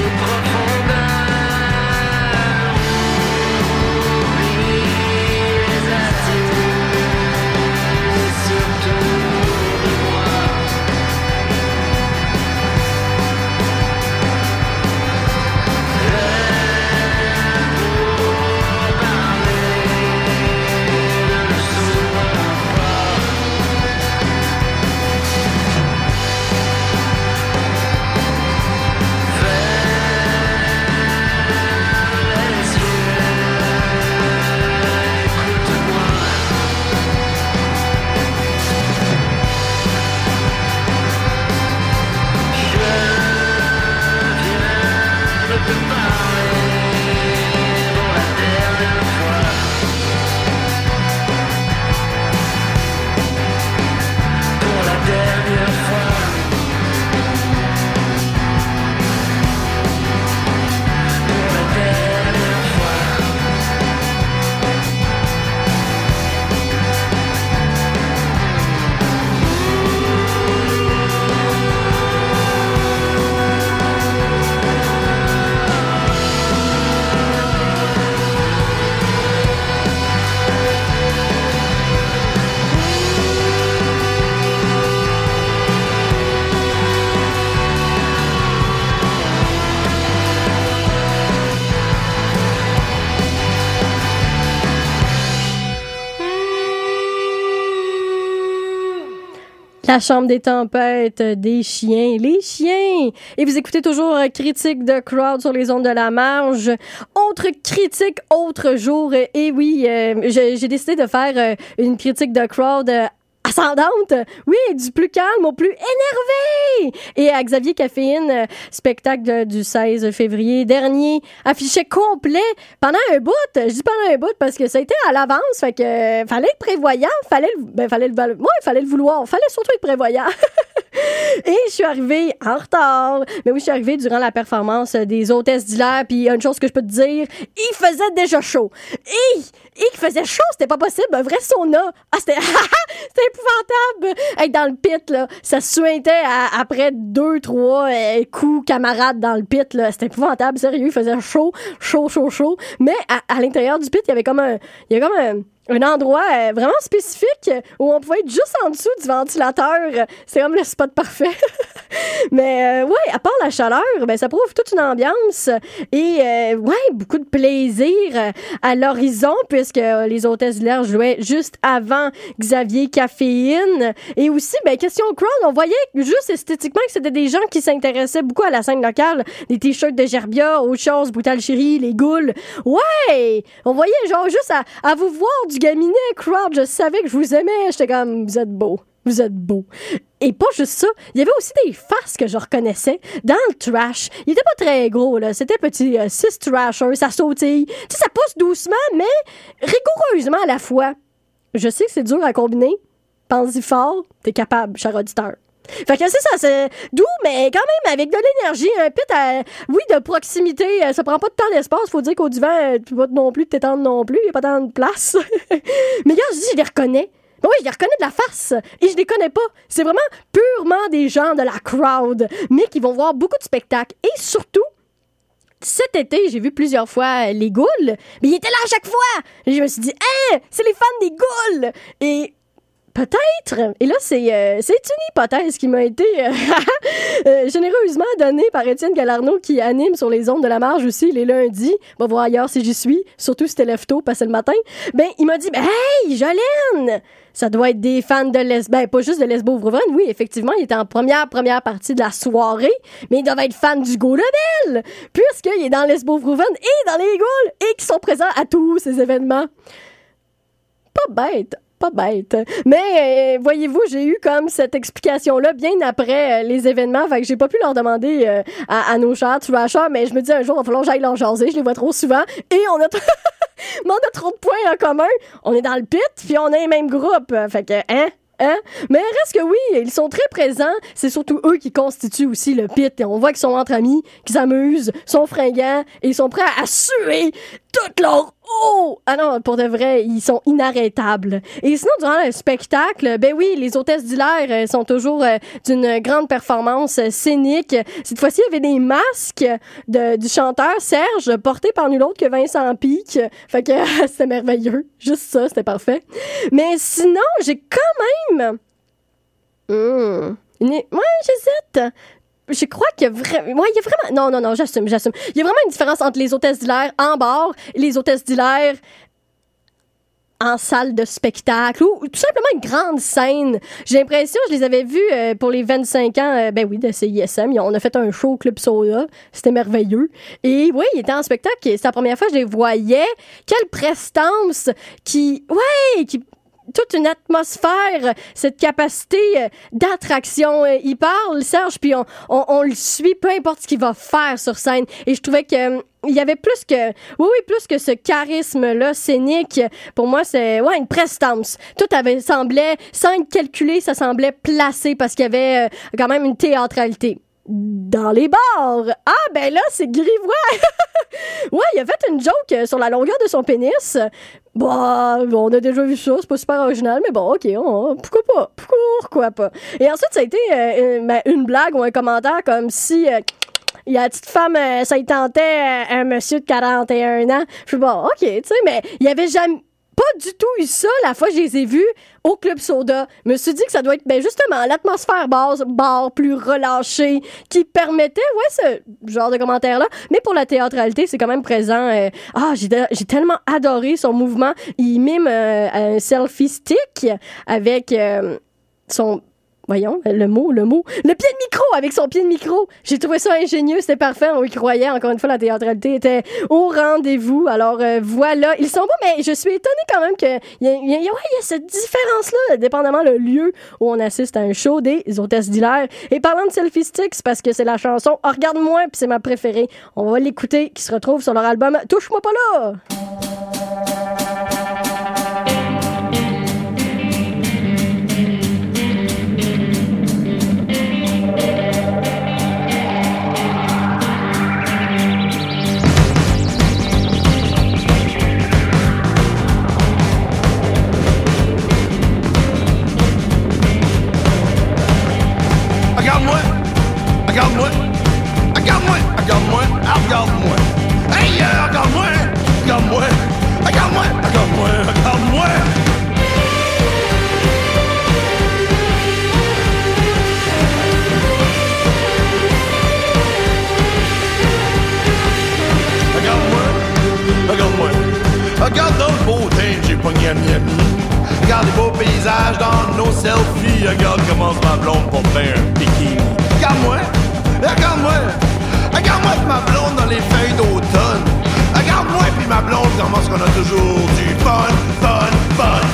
Speaker 1: La chambre des tempêtes, des chiens, les chiens. Et vous écoutez toujours Critique de Crowd sur les ondes de la marge. Autre critique, autre jour. Et oui, j'ai décidé de faire une critique de Crowd ascendante, oui, du plus calme au plus énervé. Et à Xavier Caféine, spectacle du 16 février dernier, affiché complet pendant un bout. Je dis pendant un bout parce que ça a été à l'avance, fait que fallait être prévoyant, fallait le vouloir, fallait surtout être prévoyant. Et je suis arrivée en retard. Mais oui, je suis arrivée durant la performance des hôtesses d'hilaire. Puis une chose que je peux te dire, il faisait déjà chaud. Et il faisait chaud, c'était pas possible. Un vrai sauna. Ah, c'était épouvantable. Être dans le pit, là, ça suintait après 2-3 coups camarades dans le pit, là. C'était épouvantable, sérieux. Il faisait chaud. Mais à l'intérieur du pit, il y avait comme un endroit vraiment spécifique où on pouvait être juste en dessous du ventilateur. C'est comme le spot parfait. Mais ouais, à part la chaleur, ben ça prouve toute une ambiance et ouais, beaucoup de plaisir à l'horizon puisque les hôtesses d'hilaire jouaient juste avant Xavier Caféine. Et aussi, ben question crowd, on voyait juste esthétiquement que c'était des gens qui s'intéressaient beaucoup à la scène locale. Des t-shirts de Gerbia, autre chose, Brutal Chérie, les Goules. Ouais! On voyait genre juste à vous voir du Gaminet, crowd, je savais que je vous aimais. J'étais comme, vous êtes beau. Et pas juste ça, il y avait aussi des faces que je reconnaissais dans le trash. Il était pas très gros, là. C'était petit 6 trashers, ça sautille. Tu sais, ça pousse doucement, mais rigoureusement à la fois. Je sais que c'est dur à combiner. Pense-y fort, t'es capable, cher auditeur. Fait que c'est ça, c'est doux, mais quand même avec de l'énergie, un pit oui, de proximité, ça prend pas de temps d'espace, faut dire qu'au divan, tu peux pas non plus t'étendre non plus, il y a pas tant de place. Mais quand je dis, je les reconnais. Ben oui, je les reconnais de la face, et je les connais pas. C'est vraiment purement des gens de la crowd, mais qui vont voir beaucoup de spectacles, et surtout, cet été, j'ai vu plusieurs fois les Goules, mais ils étaient là à chaque fois! Et je me suis dit, c'est les fans des Goules! Et peut-être, et là, c'est une hypothèse qui m'a été généreusement donnée par Étienne Galarneau qui anime sur les ondes de la marge aussi les lundis. Va voir ailleurs si j'y suis, surtout si t'es lève tôt, parce que le matin. Ben, il m'a dit, hey, Jolene! Ça doit être des fans de Lesbo, pas juste de Lesbo Vrouvren. Oui, effectivement, il était en première partie de la soirée, mais il doit être fan du Gaulebel, puisqu'il est dans Lesbo Vrouvren et dans les Gaules, et qui sont présents à tous ces événements. Pas bête. Mais voyez-vous, j'ai eu comme cette explication-là bien après les événements. Fait que j'ai pas pu leur demander à nos chers trashers, mais je me dis un jour, il va falloir que j'aille leur jaser. Je les vois trop souvent. Et on a trop de points en commun. On est dans le pit, puis on a les mêmes groupes. Fait que, Mais reste que oui, ils sont très présents. C'est surtout eux qui constituent aussi le pit. Et on voit qu'ils sont entre amis, qu'ils s'amusent, sont fringants et ils sont prêts à suer toute leur eau. Ah non, pour de vrai, ils sont inarrêtables. Et sinon, durant le spectacle, ben oui, les hôtesses d'hilaire sont toujours d'une grande performance scénique. Cette fois-ci, il y avait des masques du chanteur Serge, portés par nul autre que Vincent Pique. Fait que c'était merveilleux. Juste ça, c'était parfait. Mais sinon, j'ai quand même... j'hésite. Je crois qu'il y a vraiment... Ouais, il y a vraiment... Non, j'assume. Il y a vraiment une différence entre les hôtesses d'hilaire en bar et les hôtesses d'hilaire en salle de spectacle ou tout simplement une grande scène. J'ai l'impression, je les avais vus pour les 25 ans, de CISM. On a fait un show au Club Soda. C'était merveilleux. Et oui, ils étaient en spectacle. C'est la première fois que je les voyais. Quelle prestance qui toute une atmosphère, cette capacité d'attraction. Il parle, Serge, puis on le suit, peu importe ce qu'il va faire sur scène. Et je trouvais que il y avait plus que ce charisme-là scénique. Pour moi, c'est une prestance. Tout semblait, sans être calculé, ça semblait placé parce qu'il y avait quand même une théâtralité. Dans les bars. Ah, ben là, c'est grivois. Ouais, il a fait une joke sur la longueur de son pénis. Bah, on a déjà vu ça, c'est pas super original, mais bon, ok, pourquoi pas. Et ensuite, ça a été une blague ou un commentaire comme si... la petite femme, ça y tentait un monsieur de 41 ans. Je suis bon, ok, tu sais, mais il y avait jamais... Pas du tout eu ça la fois que je les ai vus au Club Soda. Je me suis dit que ça doit être justement l'atmosphère bar plus relâchée qui permettait ce genre de commentaire-là. Mais pour la théâtralité, c'est quand même présent. J'ai tellement adoré son mouvement. Il mime un selfie stick avec son voyons, le mot. Le pied de micro, avec son pied de micro. J'ai trouvé ça ingénieux, c'était parfait. On y croyait. Encore une fois, la théâtralité était au rendez-vous. Alors, voilà. Ils sont bons, mais je suis étonnée quand même qu'il y a cette différence-là, dépendamment le lieu où on assiste à un show des hôtesses d'hilaire. Et parlant de Selfie Sticks, parce que c'est la chanson « Regarde-moi », puis c'est ma préférée. On va l'écouter, qui se retrouve sur leur album « Touche-moi pas là ».
Speaker 4: Regarde-moi, regarde-moi, regarde-moi, regarde-moi. Hey, regarde-moi, regarde-moi, regarde-moi, regarde-moi, regarde-moi. Regarde-moi, regarde-moi, regarde notre beauté, j'ai pogné à Miami. Regarde les beaux paysages dans nos selfies. Regarde comment ma blonde pour faire un bikini. Regarde-moi, regarde-moi, regarde-moi pis ma blonde dans les feuilles d'automne. Regarde-moi pis ma blonde comment est-ce qu'on a toujours du fun, fun, fun.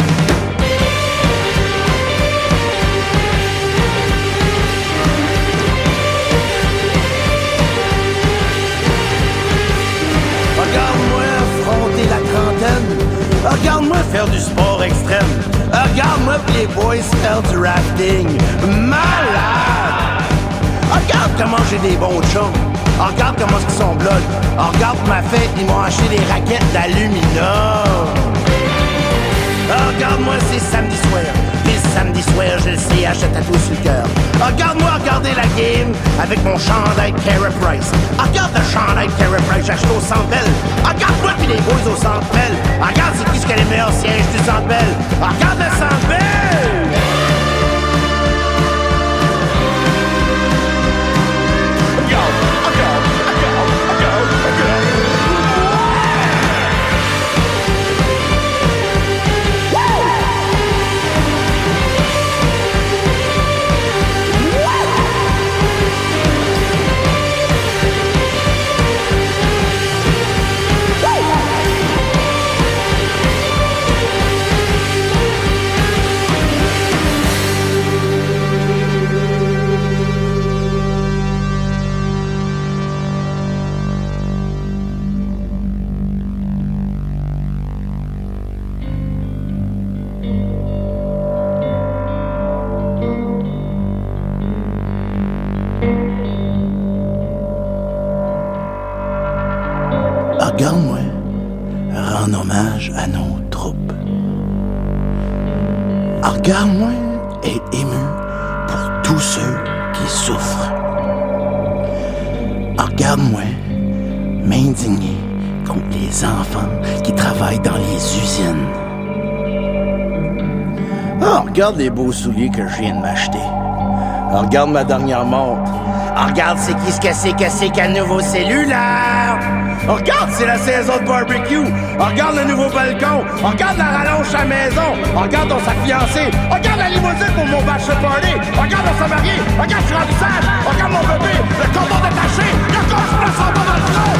Speaker 4: Regarde-moi affronter la trentaine. Regarde-moi faire du sport extrême. Regarde-moi pis les boys faire du rafting. Malade! Regarde comment j'ai des bons chums. Regarde comment ils sont blogs. Regarde ma fête, ils m'ont acheté des raquettes d'aluminium. Regarde-moi, c'est samedi soir. Puis samedi soir, je le sais, achète à tout sur le cœur. Regarde-moi regarder la game avec mon chandail Carey Price. Regarde le chandail Carey Price, j'ai acheté au Centre Bell. Regarde-moi puis les boys au Centre Bell. Regarde c'est qui ce qui a les meilleurs sièges du Centre Bell. Regarde le Centre Bell. Regarde-moi, rendre hommage à nos troupes. Regarde-moi être ému pour tous ceux qui souffrent. Regarde-moi m'indigner contre les enfants qui travaillent dans les usines. Regarde les beaux souliers que je viens de m'acheter. Regarde ma dernière montre. Regarde c'est qui ce que c'est qu'un nouveau cellulaire. Regarde, c'est la saison de barbecue. Regarde le nouveau balcon. Regarde la rallonge à la maison. Regarde dans sa fiancée. Regarde la limousine pour mon bachelor party. Regarde on s'est marié. Regarde, je suis rendu sage. Regarde mon bébé. Le cordon détaché. Le corps se place en bas dans le front.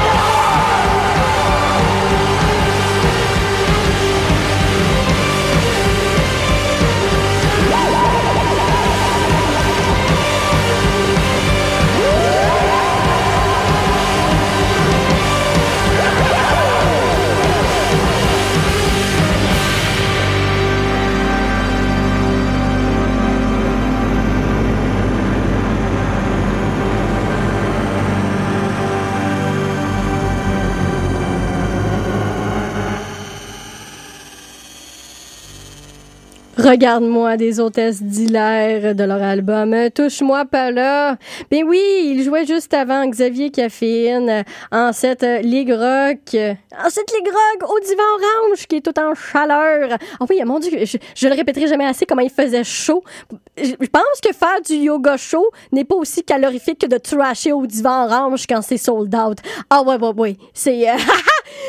Speaker 1: Regarde-moi des hôtesses d'hilaire de leur album Touche-moi pas là. Ben oui, il jouait juste avant Xavier Caféine en cette Ligue Rock. En cette Ligue Rock au divan orange qui est tout en chaleur. Ah oui, mon Dieu, je le répéterai jamais assez comment il faisait chaud. Je pense que faire du yoga chaud n'est pas aussi calorifique que de trasher au divan orange quand c'est sold out. Ah ouais. C'est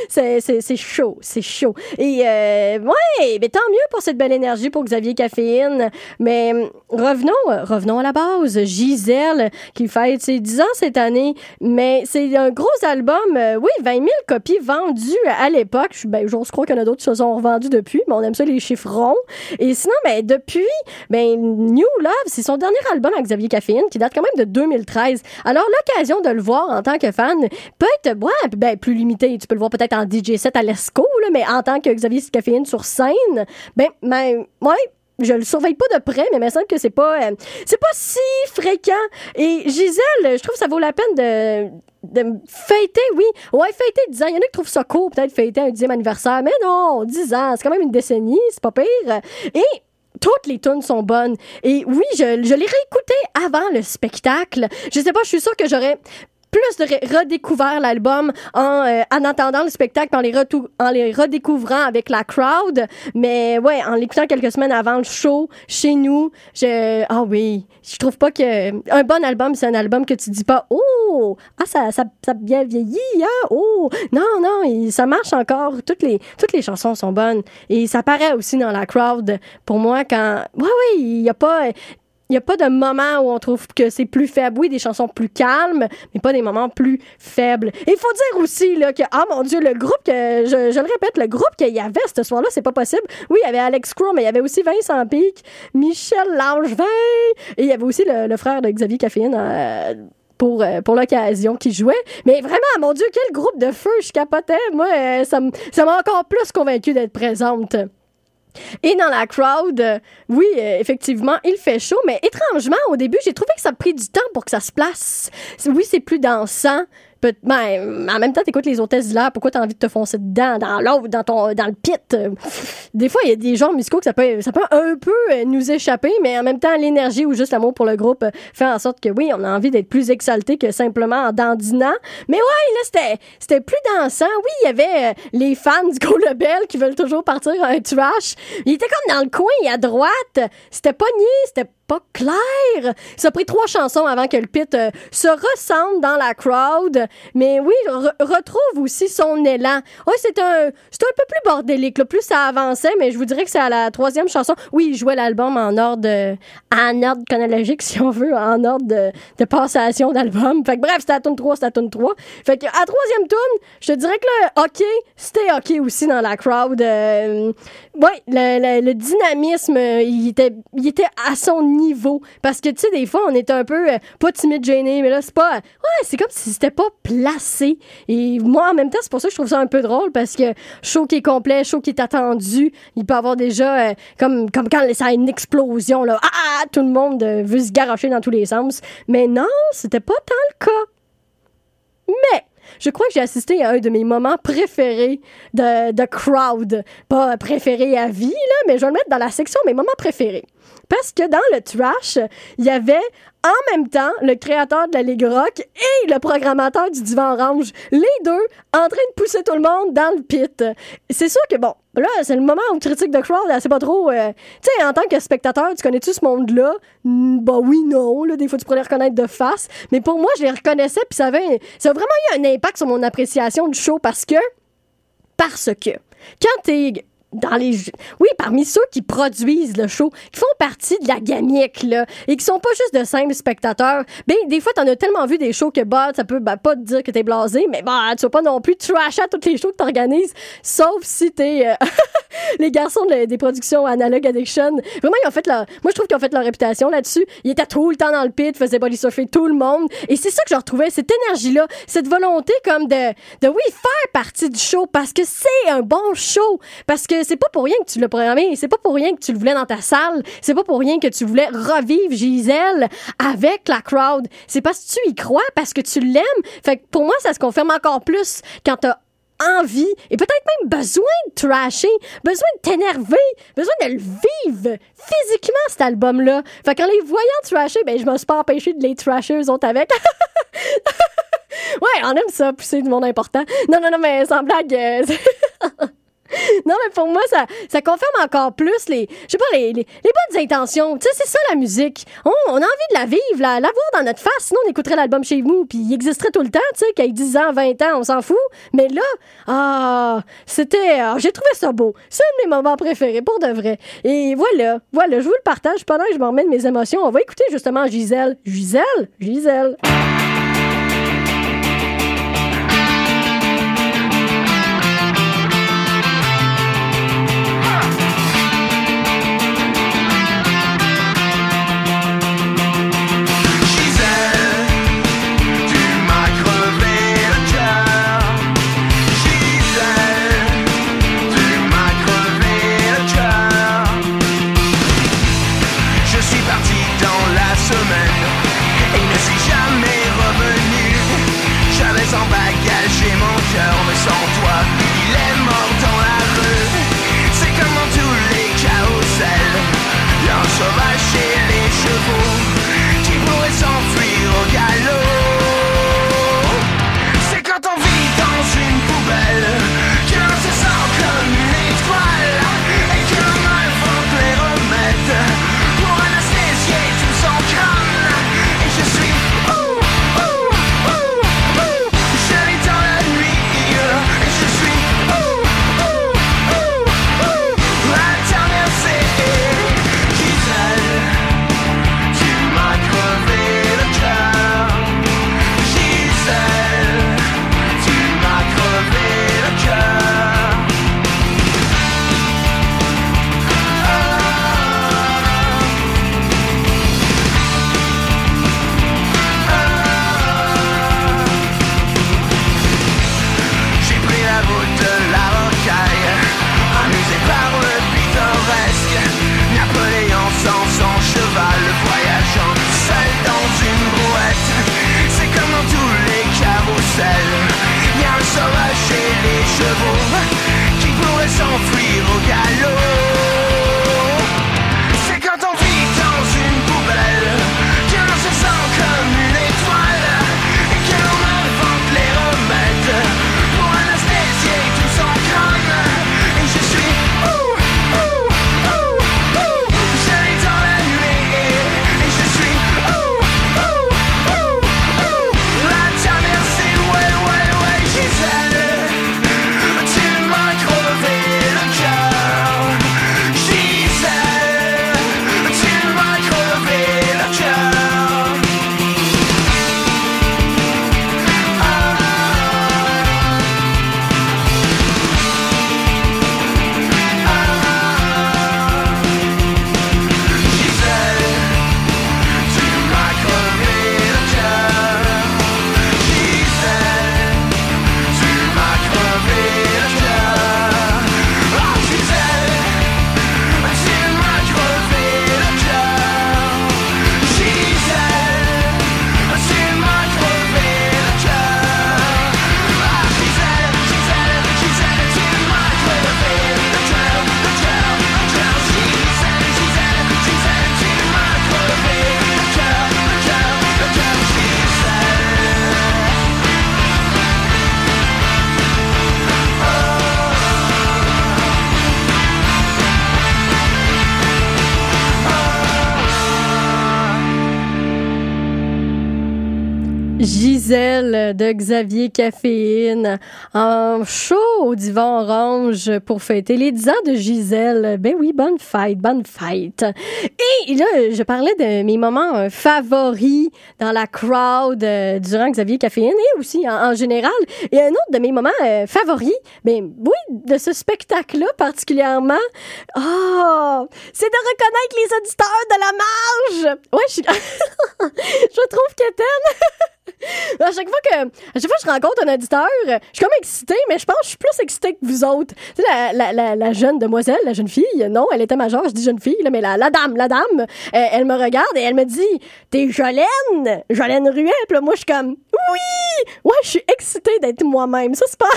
Speaker 1: c'est chaud, c'est chaud. Et ouais, mais tant mieux pour cette belle énergie pour Xavier Caféine. Mais revenons à la base. Gisèle, qui fête ses 10 ans cette année, mais c'est un gros album, oui, 20 000 copies vendues à l'époque. J'ose croire qu'il y en a d'autres qui se sont revendus depuis, mais on aime ça les chiffres ronds. Et sinon, depuis, New Love, c'est son dernier album avec Xavier Caféine, qui date quand même de 2013. Alors, l'occasion de le voir en tant que fan peut être, plus limité. Tu peux le voir peut-être en DJ set à l'ESCO, là, mais en tant que Xavier Caféine sur scène, ouais, je le surveille pas de près, mais il me semble que c'est pas si fréquent. Et Gisèle, je trouve que ça vaut la peine de fêter, oui. Ouais, fêter 10 ans. Il y en a qui trouvent ça cool, peut-être fêter un 10e anniversaire. Mais non, 10 ans, c'est quand même une décennie, c'est pas pire. Et toutes les tunes sont bonnes. Et oui, je l'ai réécouté avant le spectacle. Je sais pas, je suis sûre que j'aurais plus de redécouvert l'album en attendant le spectacle, en les redécouvrant avec la crowd. Mais ouais, en l'écoutant quelques semaines avant le show, chez nous, je trouve pas que un bon album, c'est un album que tu dis pas, oh, ça a bien vieilli, hein, oh, non, ça marche encore. Toutes les chansons sont bonnes. Et ça paraît aussi dans la crowd. Pour moi, il y a pas de moment où on trouve que c'est plus faible. Oui, des chansons plus calmes, mais pas des moments plus faibles. Et il faut dire aussi là, que, mon Dieu, le groupe que, je le répète, le groupe qu'il y avait ce soir-là, c'est pas possible. Oui, il y avait Alex Crow, mais il y avait aussi Vincent Pic, Michel Langevin, et il y avait aussi le frère de Xavier Caféine pour l'occasion qui jouait. Mais vraiment, mon Dieu, quel groupe de feu, je capotais. Moi, ça m'a encore plus convaincue d'être présente. Et dans la crowd, oui, effectivement, il fait chaud, mais étrangement, au début, j'ai trouvé que ça a pris du temps pour que ça se place. Oui, c'est plus dansant. En même temps, t'écoutes les hôtesses d'hilaire, pourquoi t'as envie de te foncer dedans, dans l'autre, dans le pit? Des fois, il y a des genres musicaux que ça peut un peu nous échapper, mais en même temps, l'énergie ou juste l'amour pour le groupe fait en sorte que oui, on a envie d'être plus exalté que simplement en dandinant. Mais ouais, là, c'était plus dansant. Oui, il y avait les fans du Go Lebel qui veulent toujours partir un trash. Il était comme dans le coin, à droite. C'était pas niais, c'était pas clair. Ça a pris 3 chansons avant que le pit se ressente dans la crowd. Mais oui, retrouve aussi son élan. Oui, c'est un peu plus bordélique. Là. Plus ça avançait, mais je vous dirais que c'est à la 3e chanson. Oui, il jouait l'album en ordre chronologique, si on veut, en ordre de passation d'album. Fait que bref, c'était la tune 3, c'était la tune 3. Fait que à 3e tune, je te dirais que le hockey, c'était hockey aussi dans la crowd. Le dynamisme, il était à son niveau. Parce que, tu sais, des fois, on est un peu, pas timide, gêné, mais là, c'est pas... Ouais, c'est comme si c'était pas placé. Et moi, en même temps, c'est pour ça que je trouve ça un peu drôle, parce que show qui est complet, show qui est attendu, il peut avoir déjà, comme quand ça a une explosion, là, tout le monde veut se garrocher dans tous les sens. Mais non, c'était pas tant le cas. Mais... je crois que j'ai assisté à un de mes moments préférés de crowd. Pas préféré à vie, là, mais je vais le mettre dans la section mes moments préférés. Parce que dans le trash, il y avait en même temps le créateur de la Ligue Rock et le programmateur du Divan Orange. Les deux en train de pousser tout le monde dans le pit. C'est sûr que, bon, là, c'est le moment où critique de crowd, elle sait pas trop... tu sais, en tant que spectateur, tu connais-tu ce monde-là? Oui, non. Là, des fois, tu pourrais les reconnaître de face. Mais pour moi, je les reconnaissais, puis ça a vraiment eu un impact sur mon appréciation du show parce que quand t'es... parmi ceux qui produisent le show, qui font partie de la gamique, là, et qui sont pas juste de simples spectateurs, des fois, t'en as tellement vu des shows que, ça peut, pas te dire que t'es blasé, mais, tu vas pas non plus trasher à toutes les shows que t'organises, sauf si t'es, les garçons des productions Analog Addiction. Vraiment, moi, je trouve qu'ils ont fait leur réputation là-dessus. Ils étaient tout le temps dans le pit, faisaient body surfer tout le monde, et c'est ça que je retrouvais, cette énergie-là, cette volonté comme de faire partie du show, parce que c'est un bon show, parce que c'est pas pour rien que tu l'as programmé, c'est pas pour rien que tu le voulais dans ta salle, c'est pas pour rien que tu voulais revivre Gisèle avec la crowd. C'est parce que tu y crois, parce que tu l'aimes. Fait que pour moi, ça se confirme encore plus quand t'as envie et peut-être même besoin de trasher, besoin de t'énerver, besoin de le vivre physiquement, cet album-là. Fait qu'en les voyant trasher, je me suis pas empêchée de les trasher eux autres avec. Ouais, on aime ça, pousser du monde important. Non, mais sans blague... Non, mais pour moi, ça confirme encore plus les bonnes intentions. Tu sais, c'est ça la musique. On a envie de la vivre, la voir dans notre face. Sinon, on écouterait l'album chez nous, puis il existerait tout le temps, tu sais, qu'il y ait 10 ans, 20 ans, on s'en fout. Mais là, j'ai trouvé ça beau. C'est un de mes moments préférés, pour de vrai. Et voilà, je vous le partage pendant que je m'en remets de mes émotions. On va écouter justement Gisèle. Gisèle.
Speaker 15: Sans bagage et mon cœur, mais sans toi, il est mort dans la rue. C'est comme dans tous les carousels, y a un sauvage chez les chevaux qui pourrait s'enfuir au galop. C'est quand on vit dans une poubelle que l'on se sent comme une étoile et que l'on invente les remèdes pour anesthésier tout son crâne. Et je suis y a un sauvage chez les chevaux qui pourrait s'enfuir au galop. C'est quand on vit dans une poubelle que l'on se sent comme une étoile et que l'on invente les remèdes pour anesthésier tout son crâne. Et je suis j'allais dans la nuit et je suis la dernière c'est ouais Gisèle, tu m'as crevé le cœur. Gisèle, tu m'as crevé le cœur. Gisèle, tu m'as crevé le cœur. Gisèle, tu m'as crevé le cœur. Oh Gisèle, tu m'as crevé le cœur. Gisèle, tu m'as crevé le cœur. Ah Gisèle, tu m'as crevé le cœur, le cœur. Gisèle, tu m'as crevé le cœur, le cœur,
Speaker 1: Gisèle de Xavier Caféine en show au Divan Orange pour fêter les 10 ans de Gisèle. Ben oui, bonne fête. Et là, je parlais de mes moments favoris dans la crowd durant Xavier Caféine et aussi en général. Et un autre de mes moments favoris, ben oui, de ce spectacle-là particulièrement, c'est de reconnaître les auditeurs de la marge. Ouais, je trouve qu'Étienne... À chaque fois que je rencontre un auditeur, je suis comme excitée, mais je pense que je suis plus excitée que vous autres. Tu sais, la jeune demoiselle, la jeune fille, non, elle était majeure, je dis jeune fille, là, mais la dame, elle me regarde et elle me dit « T'es Jolène Ruel », puis là, moi, je suis comme « Oui! » Ouais, je suis excitée d'être moi-même. Ça, c'est pas...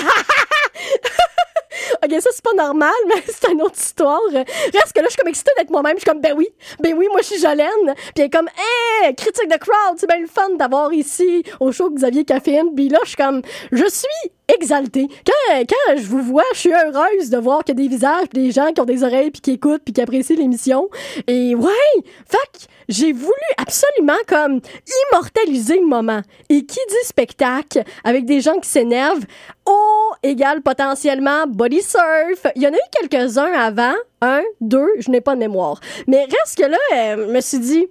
Speaker 1: OK, ça, c'est pas normal, mais c'est une autre histoire. Reste que là, je suis comme excitée d'être moi-même. Je suis comme, ben oui, moi, je suis Jolène. Puis elle est comme, critique de crowd, c'est bien le fun d'avoir ici au show Xavier Caféine. Puis là, je suis comme, je suis exaltée. Quand je vous vois, je suis heureuse de voir qu'il y a des visages, pis des gens qui ont des oreilles, puis qui écoutent, puis qui apprécient l'émission. Et ouais, fait que j'ai voulu absolument comme immortaliser le moment. Et qui dit spectacle avec des gens qui s'énervent, égale potentiellement body surf. Il y en a eu quelques-uns avant. 1, 2, je n'ai pas de mémoire. Mais reste que là, je me suis dit,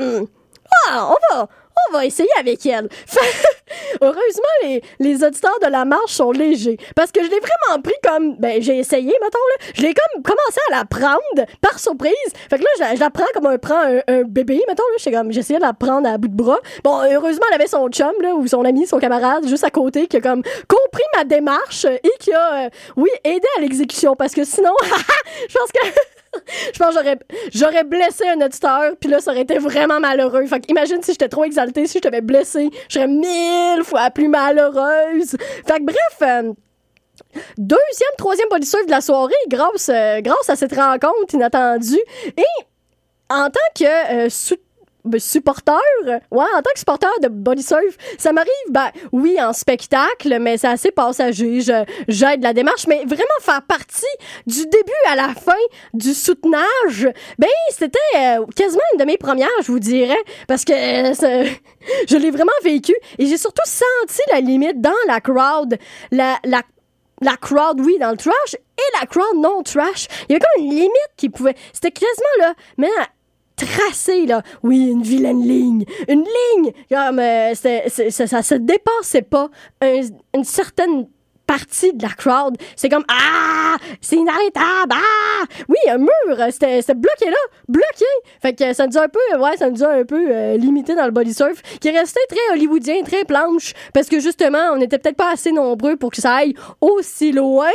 Speaker 1: on va essayer avec elle. Heureusement, les auditeurs de la marche sont légers. Parce que je l'ai vraiment pris comme... Ben, j'ai essayé, mettons, là. Je l'ai comme commencé à la prendre par surprise. Fait que là, je la prends comme on prend un bébé, mettons, là. J'essayais de la prendre à bout de bras. Bon, heureusement, elle avait son chum, là, ou son ami, son camarade, juste à côté, qui a comme compris ma démarche et qui a, aidé à l'exécution. Parce que sinon, je pense que... j'aurais blessé un auditeur, puis là, ça aurait été vraiment malheureux. Fait qu'imagine si j'étais trop exaltée, si je t'avais blessé, je serais 1000 fois plus malheureuse. Fait que bref, deuxième, troisième body surf de la soirée, grâce à cette rencontre inattendue. Et en tant que supporter, en tant que supporter de body surf, ça m'arrive, oui, en spectacle, mais c'est assez passager. J'aide la démarche, mais vraiment faire partie du début à la fin du soutenage, c'était quasiment une de mes premières, je vous dirais, parce que je l'ai vraiment vécu et j'ai surtout senti la limite dans la crowd, la crowd, oui, dans le trash et la crowd non trash. Il y avait comme une limite qui pouvait, c'était quasiment là, mais tracé, là. Oui, une vilaine ligne. Une ligne! Comme, ça se dépassait pas une certaine partie de la crowd. C'est comme, c'est inarrêtable! Oui, un mur! C'était bloqué là! Bloqué! Fait que ça nous a un peu limité dans le body surf, qui est resté très hollywoodien, très planche, parce que justement, on n'était peut-être pas assez nombreux pour que ça aille aussi loin.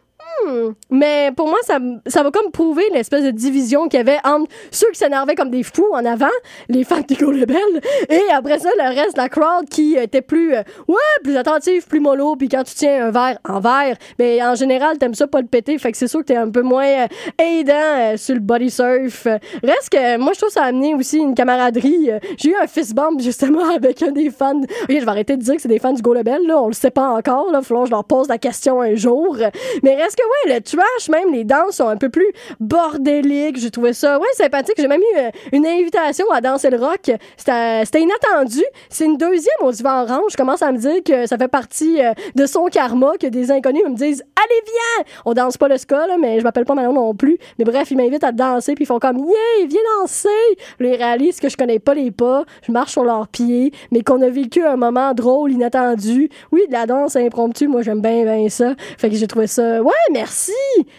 Speaker 1: Mais pour moi, ça va comme prouver l'espèce de division qu'il y avait entre ceux qui s'énervaient comme des fous en avant, les fans de Go Lebel, et après ça, le reste de la crowd qui était plus attentif, plus mollo, puis quand tu tiens un verre en verre, mais en général, t'aimes ça pas le péter, fait que c'est sûr que t'es un peu moins aidant sur le body surf. Reste que, moi, je trouve ça a amené aussi une camaraderie. J'ai eu un fist bump, justement, avec un des fans. Ok, je vais arrêter de dire que c'est des fans du Go Lebel, là, on le sait pas encore, là, faut que je leur pose la question un jour. Mais reste que le trash, même les danses sont un peu plus bordéliques. J'ai trouvé ça sympathique. J'ai même eu une invitation à danser le rock. C'était inattendu. C'est une deuxième au Divan Orange. Je commence à me dire que ça fait partie de son karma, que des inconnus me disent « Allez, viens! » On danse pas le ska, là, mais je m'appelle pas Manon non plus. Mais bref, ils m'invitent à danser, puis ils font comme « Yeah, viens danser! » Ils réalisent que je connais pas les pas. Je marche sur leurs pieds, mais qu'on a vécu un moment drôle, inattendu. Oui, de la danse impromptue, moi, j'aime bien ça. Fait que j'ai trouvé ça... Merci.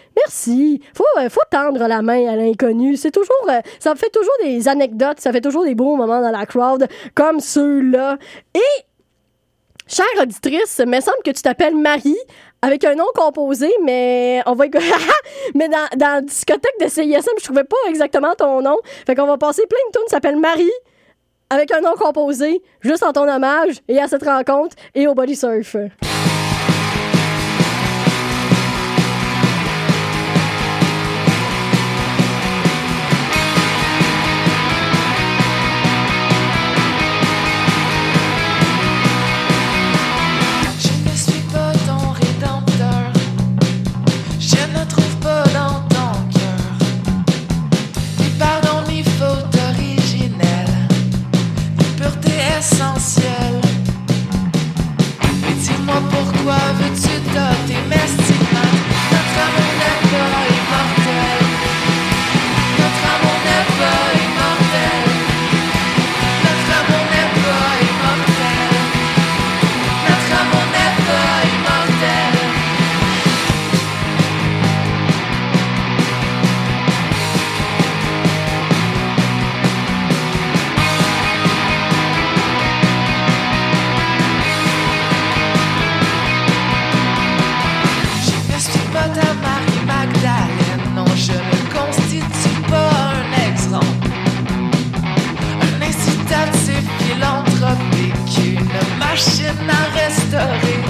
Speaker 1: Faut tendre la main à l'inconnu. C'est toujours, ça fait toujours des anecdotes, ça fait toujours des beaux moments dans la crowd, comme ceux-là. Et, chère auditrice, me semble que tu t'appelles Marie, avec un nom composé, mais on va mais dans la discothèque de CISM, je trouvais pas exactement ton nom. Fait qu'on va passer plein de tunes qui s'appellent Marie, avec un nom composé, juste en ton hommage, et à cette rencontre, et au body surf.
Speaker 15: Essentiel. Mais dis-moi pourquoi veux-tu doter mes stigmates? Notre amour n'est pas immortel. Notre amour n'est pas immortel. Notre amour n'est pas immortel. Notre amour n'est pas immortel. Ta Marie-Magdalène, non, je ne constitue pas un exemple. Un incitatif philanthropique, une machine à restaurer.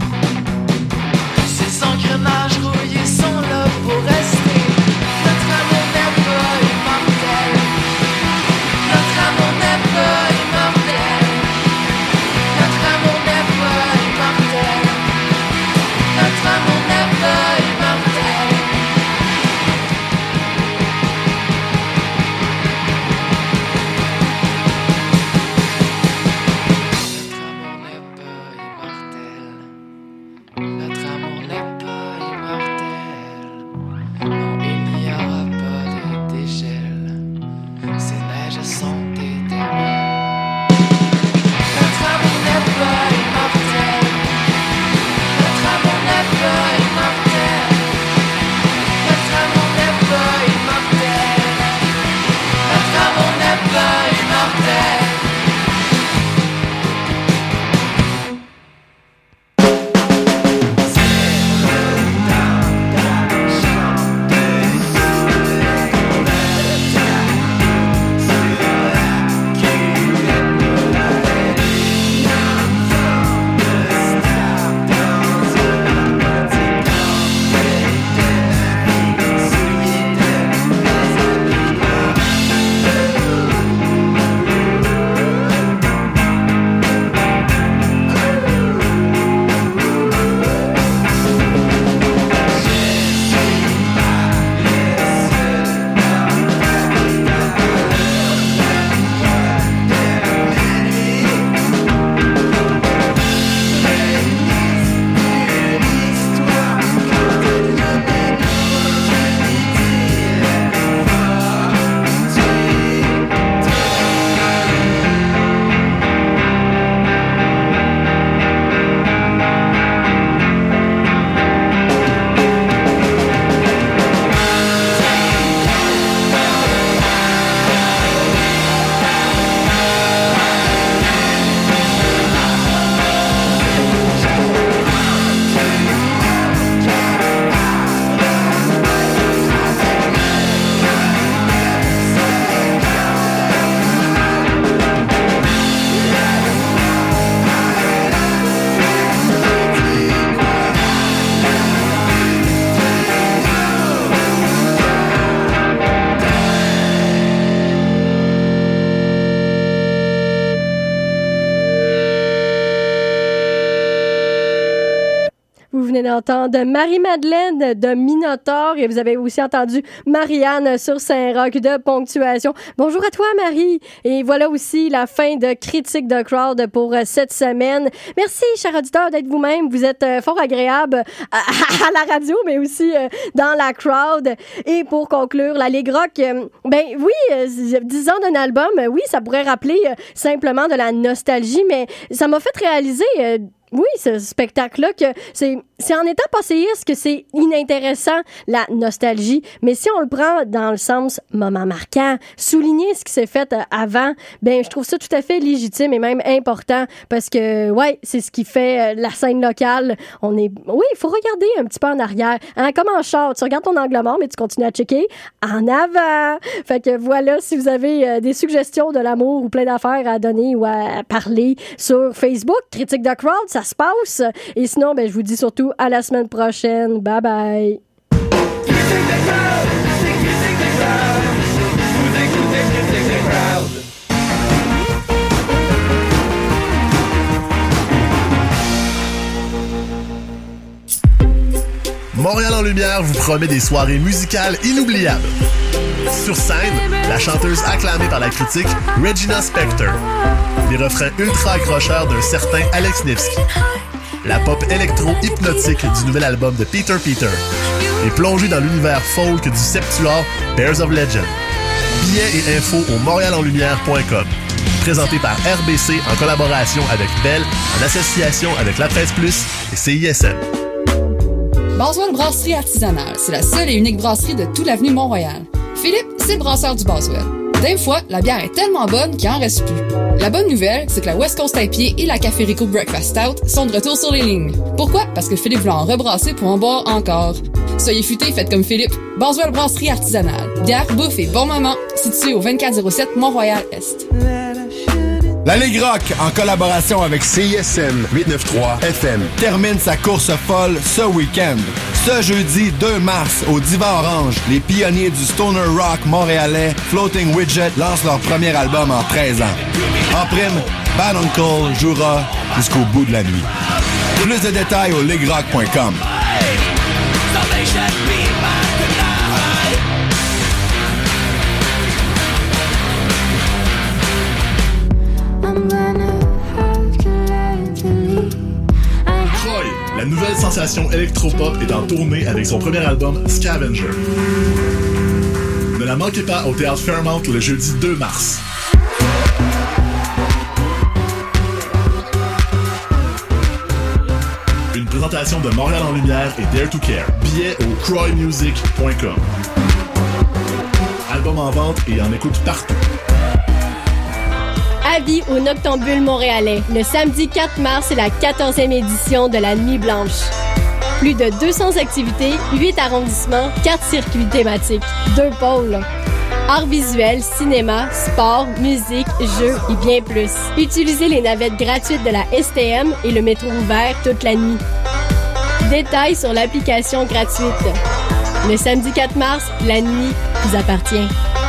Speaker 15: Ces engrenages rouillés sont là pour rester. Notre amour n'est pas immortel. Notre amour n'est pas immortel. Notre amour n'est pas immortel.
Speaker 1: venez d'entendre Marie-Madeleine de Minotaure et vous avez aussi entendu Marianne sur Saint-Roch de Ponctuation. Bonjour à toi, Marie. Et voilà aussi la fin de Critique de Crowd pour cette semaine. Merci, chers auditeurs, d'être vous-même. Vous êtes fort agréables à la radio, mais aussi dans la crowd. Et pour conclure, la Ligue Rock, ben oui, 10 ans d'un album, oui, ça pourrait rappeler simplement de la nostalgie, mais ça m'a fait réaliser... oui, ce spectacle-là, que c'est en étant passéiste que c'est inintéressant, la nostalgie. Mais si on le prend dans le sens moment marquant, souligner ce qui s'est fait avant, ben je trouve ça tout à fait légitime et même important parce que, ouais, c'est ce qui fait la scène locale. Oui, il faut regarder un petit peu en arrière. Hein, comme en char, tu regardes ton angle mort, mais tu continues à checker en avant. Fait que voilà, si vous avez des suggestions de l'amour ou plein d'affaires à donner ou à parler sur Facebook, Critique de Crowd, ça se passe. Et sinon, ben, je vous dis surtout à la semaine prochaine. Bye bye.
Speaker 12: Montréal en lumière vous promet des soirées musicales inoubliables. Sur scène, la chanteuse acclamée par la critique, Regina Spektor. Les refrains ultra accrocheurs d'un certain Alex Nevsky. La pop électro-hypnotique du nouvel album de Peter Peter. Et plongée dans l'univers folk du septuor Bears of Legend. Billets et infos au montrealenlumière.com. Présenté par RBC en collaboration avec Bell, en association avec La Presse Plus et CISM.
Speaker 16: Boswell Brasserie Artisanale, c'est la seule et unique brasserie de toute l'avenue Mont-Royal. Philippe, c'est le brasseur du Boswell. Des fois, la bière est tellement bonne qu'il en reste plus. La bonne nouvelle, c'est que la West Coast IPA et la Café Rico Breakfast Stout sont de retour sur les lignes. Pourquoi? Parce que Philippe voulait en rebrasser pour en boire encore. Soyez futés, faites comme Philippe. Boswell Brasserie Artisanale. Bière, bouffe et bon moment. Situé au 2407 Mont-Royal-Est.
Speaker 11: La Ligue Rock, en collaboration avec CISM 893 FM, termine sa course folle ce week-end. Ce jeudi 2 mars, au Divan Orange, les pionniers du stoner rock montréalais Floating Widget lancent leur premier album en 13 ans. En prime, Bad Uncle jouera jusqu'au bout de la nuit. Plus de détails au liguerock.com.
Speaker 12: La nouvelle sensation électropop est en tournée avec son premier album Scavenger. Ne la manquez pas au Théâtre Fairmount le jeudi 2 mars. Une présentation de Montréal en lumière et Dare to Care. Billets au croymusic.com. Album en vente et en écoute partout.
Speaker 1: Avis au Noctambule montréalais. Le samedi 4 mars, c'est la 14e édition de la Nuit Blanche. Plus de 200 activités, 8 arrondissements, 4 circuits thématiques, 2 pôles. Arts visuels, cinéma, sport, musique, jeux et bien plus. Utilisez les navettes gratuites de la STM et le métro ouvert toute la nuit. Détails sur l'application gratuite. Le samedi 4 mars, la nuit vous appartient.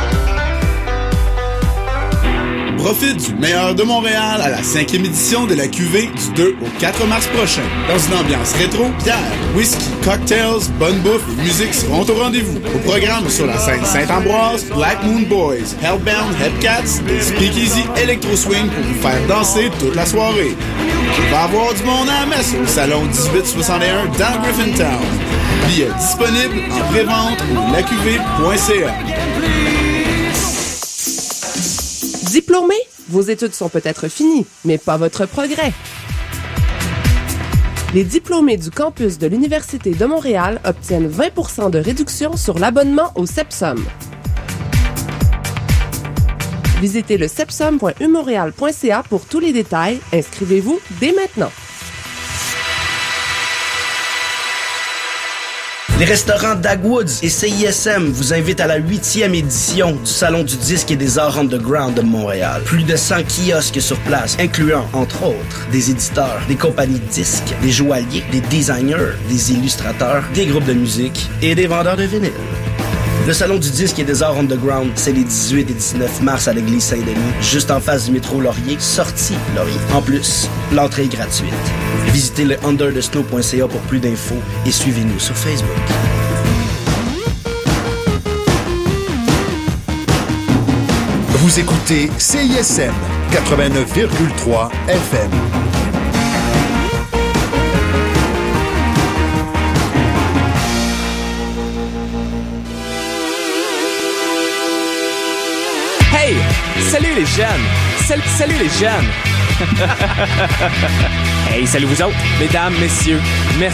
Speaker 13: Profite du meilleur de Montréal à la 5e édition de la cuvée du 2 au 4 mars prochain. Dans une ambiance rétro, bière, whisky, cocktails, bonne bouffe et musique seront au rendez-vous. Au programme sur la scène Saint-Ambroise, Black Moon Boys, Hellbound Hepcats et Speakeasy Electro Swing pour vous faire danser toute la soirée. Il va y avoir du monde à la messe au salon 1861 dans Griffintown. Billets disponibles en pré-vente au lacuvée.ca.
Speaker 6: Diplômé, vos études sont peut-être finies, mais pas votre progrès. Les diplômés du campus de l'Université de Montréal obtiennent 20% de réduction sur l'abonnement au Sepsum. Visitez le sepsum.umontréal.ca pour tous les détails. Inscrivez-vous dès maintenant.
Speaker 4: Les restaurants Dagwoods et CISM vous invitent à la 8e édition du Salon du disque et des arts underground de Montréal. Plus de 100 kiosques sur place, incluant, entre autres, des éditeurs, des compagnies de disques, des joailliers, des designers, des illustrateurs, des groupes de musique et des vendeurs de vinyle. Le Salon du disque et des arts underground, c'est les 18 et 19 mars à l'église Saint-Denis, juste en face du métro Laurier, sortie Laurier. En plus, l'entrée est gratuite. Visitez le underthesnow.ca pour plus d'infos et suivez-nous sur Facebook.
Speaker 17: Vous écoutez CISM 89,3 FM.
Speaker 18: Hey! Salut les jeunes! Salut les jeunes! Hey, salut vous autres, mesdames, messieurs. Merci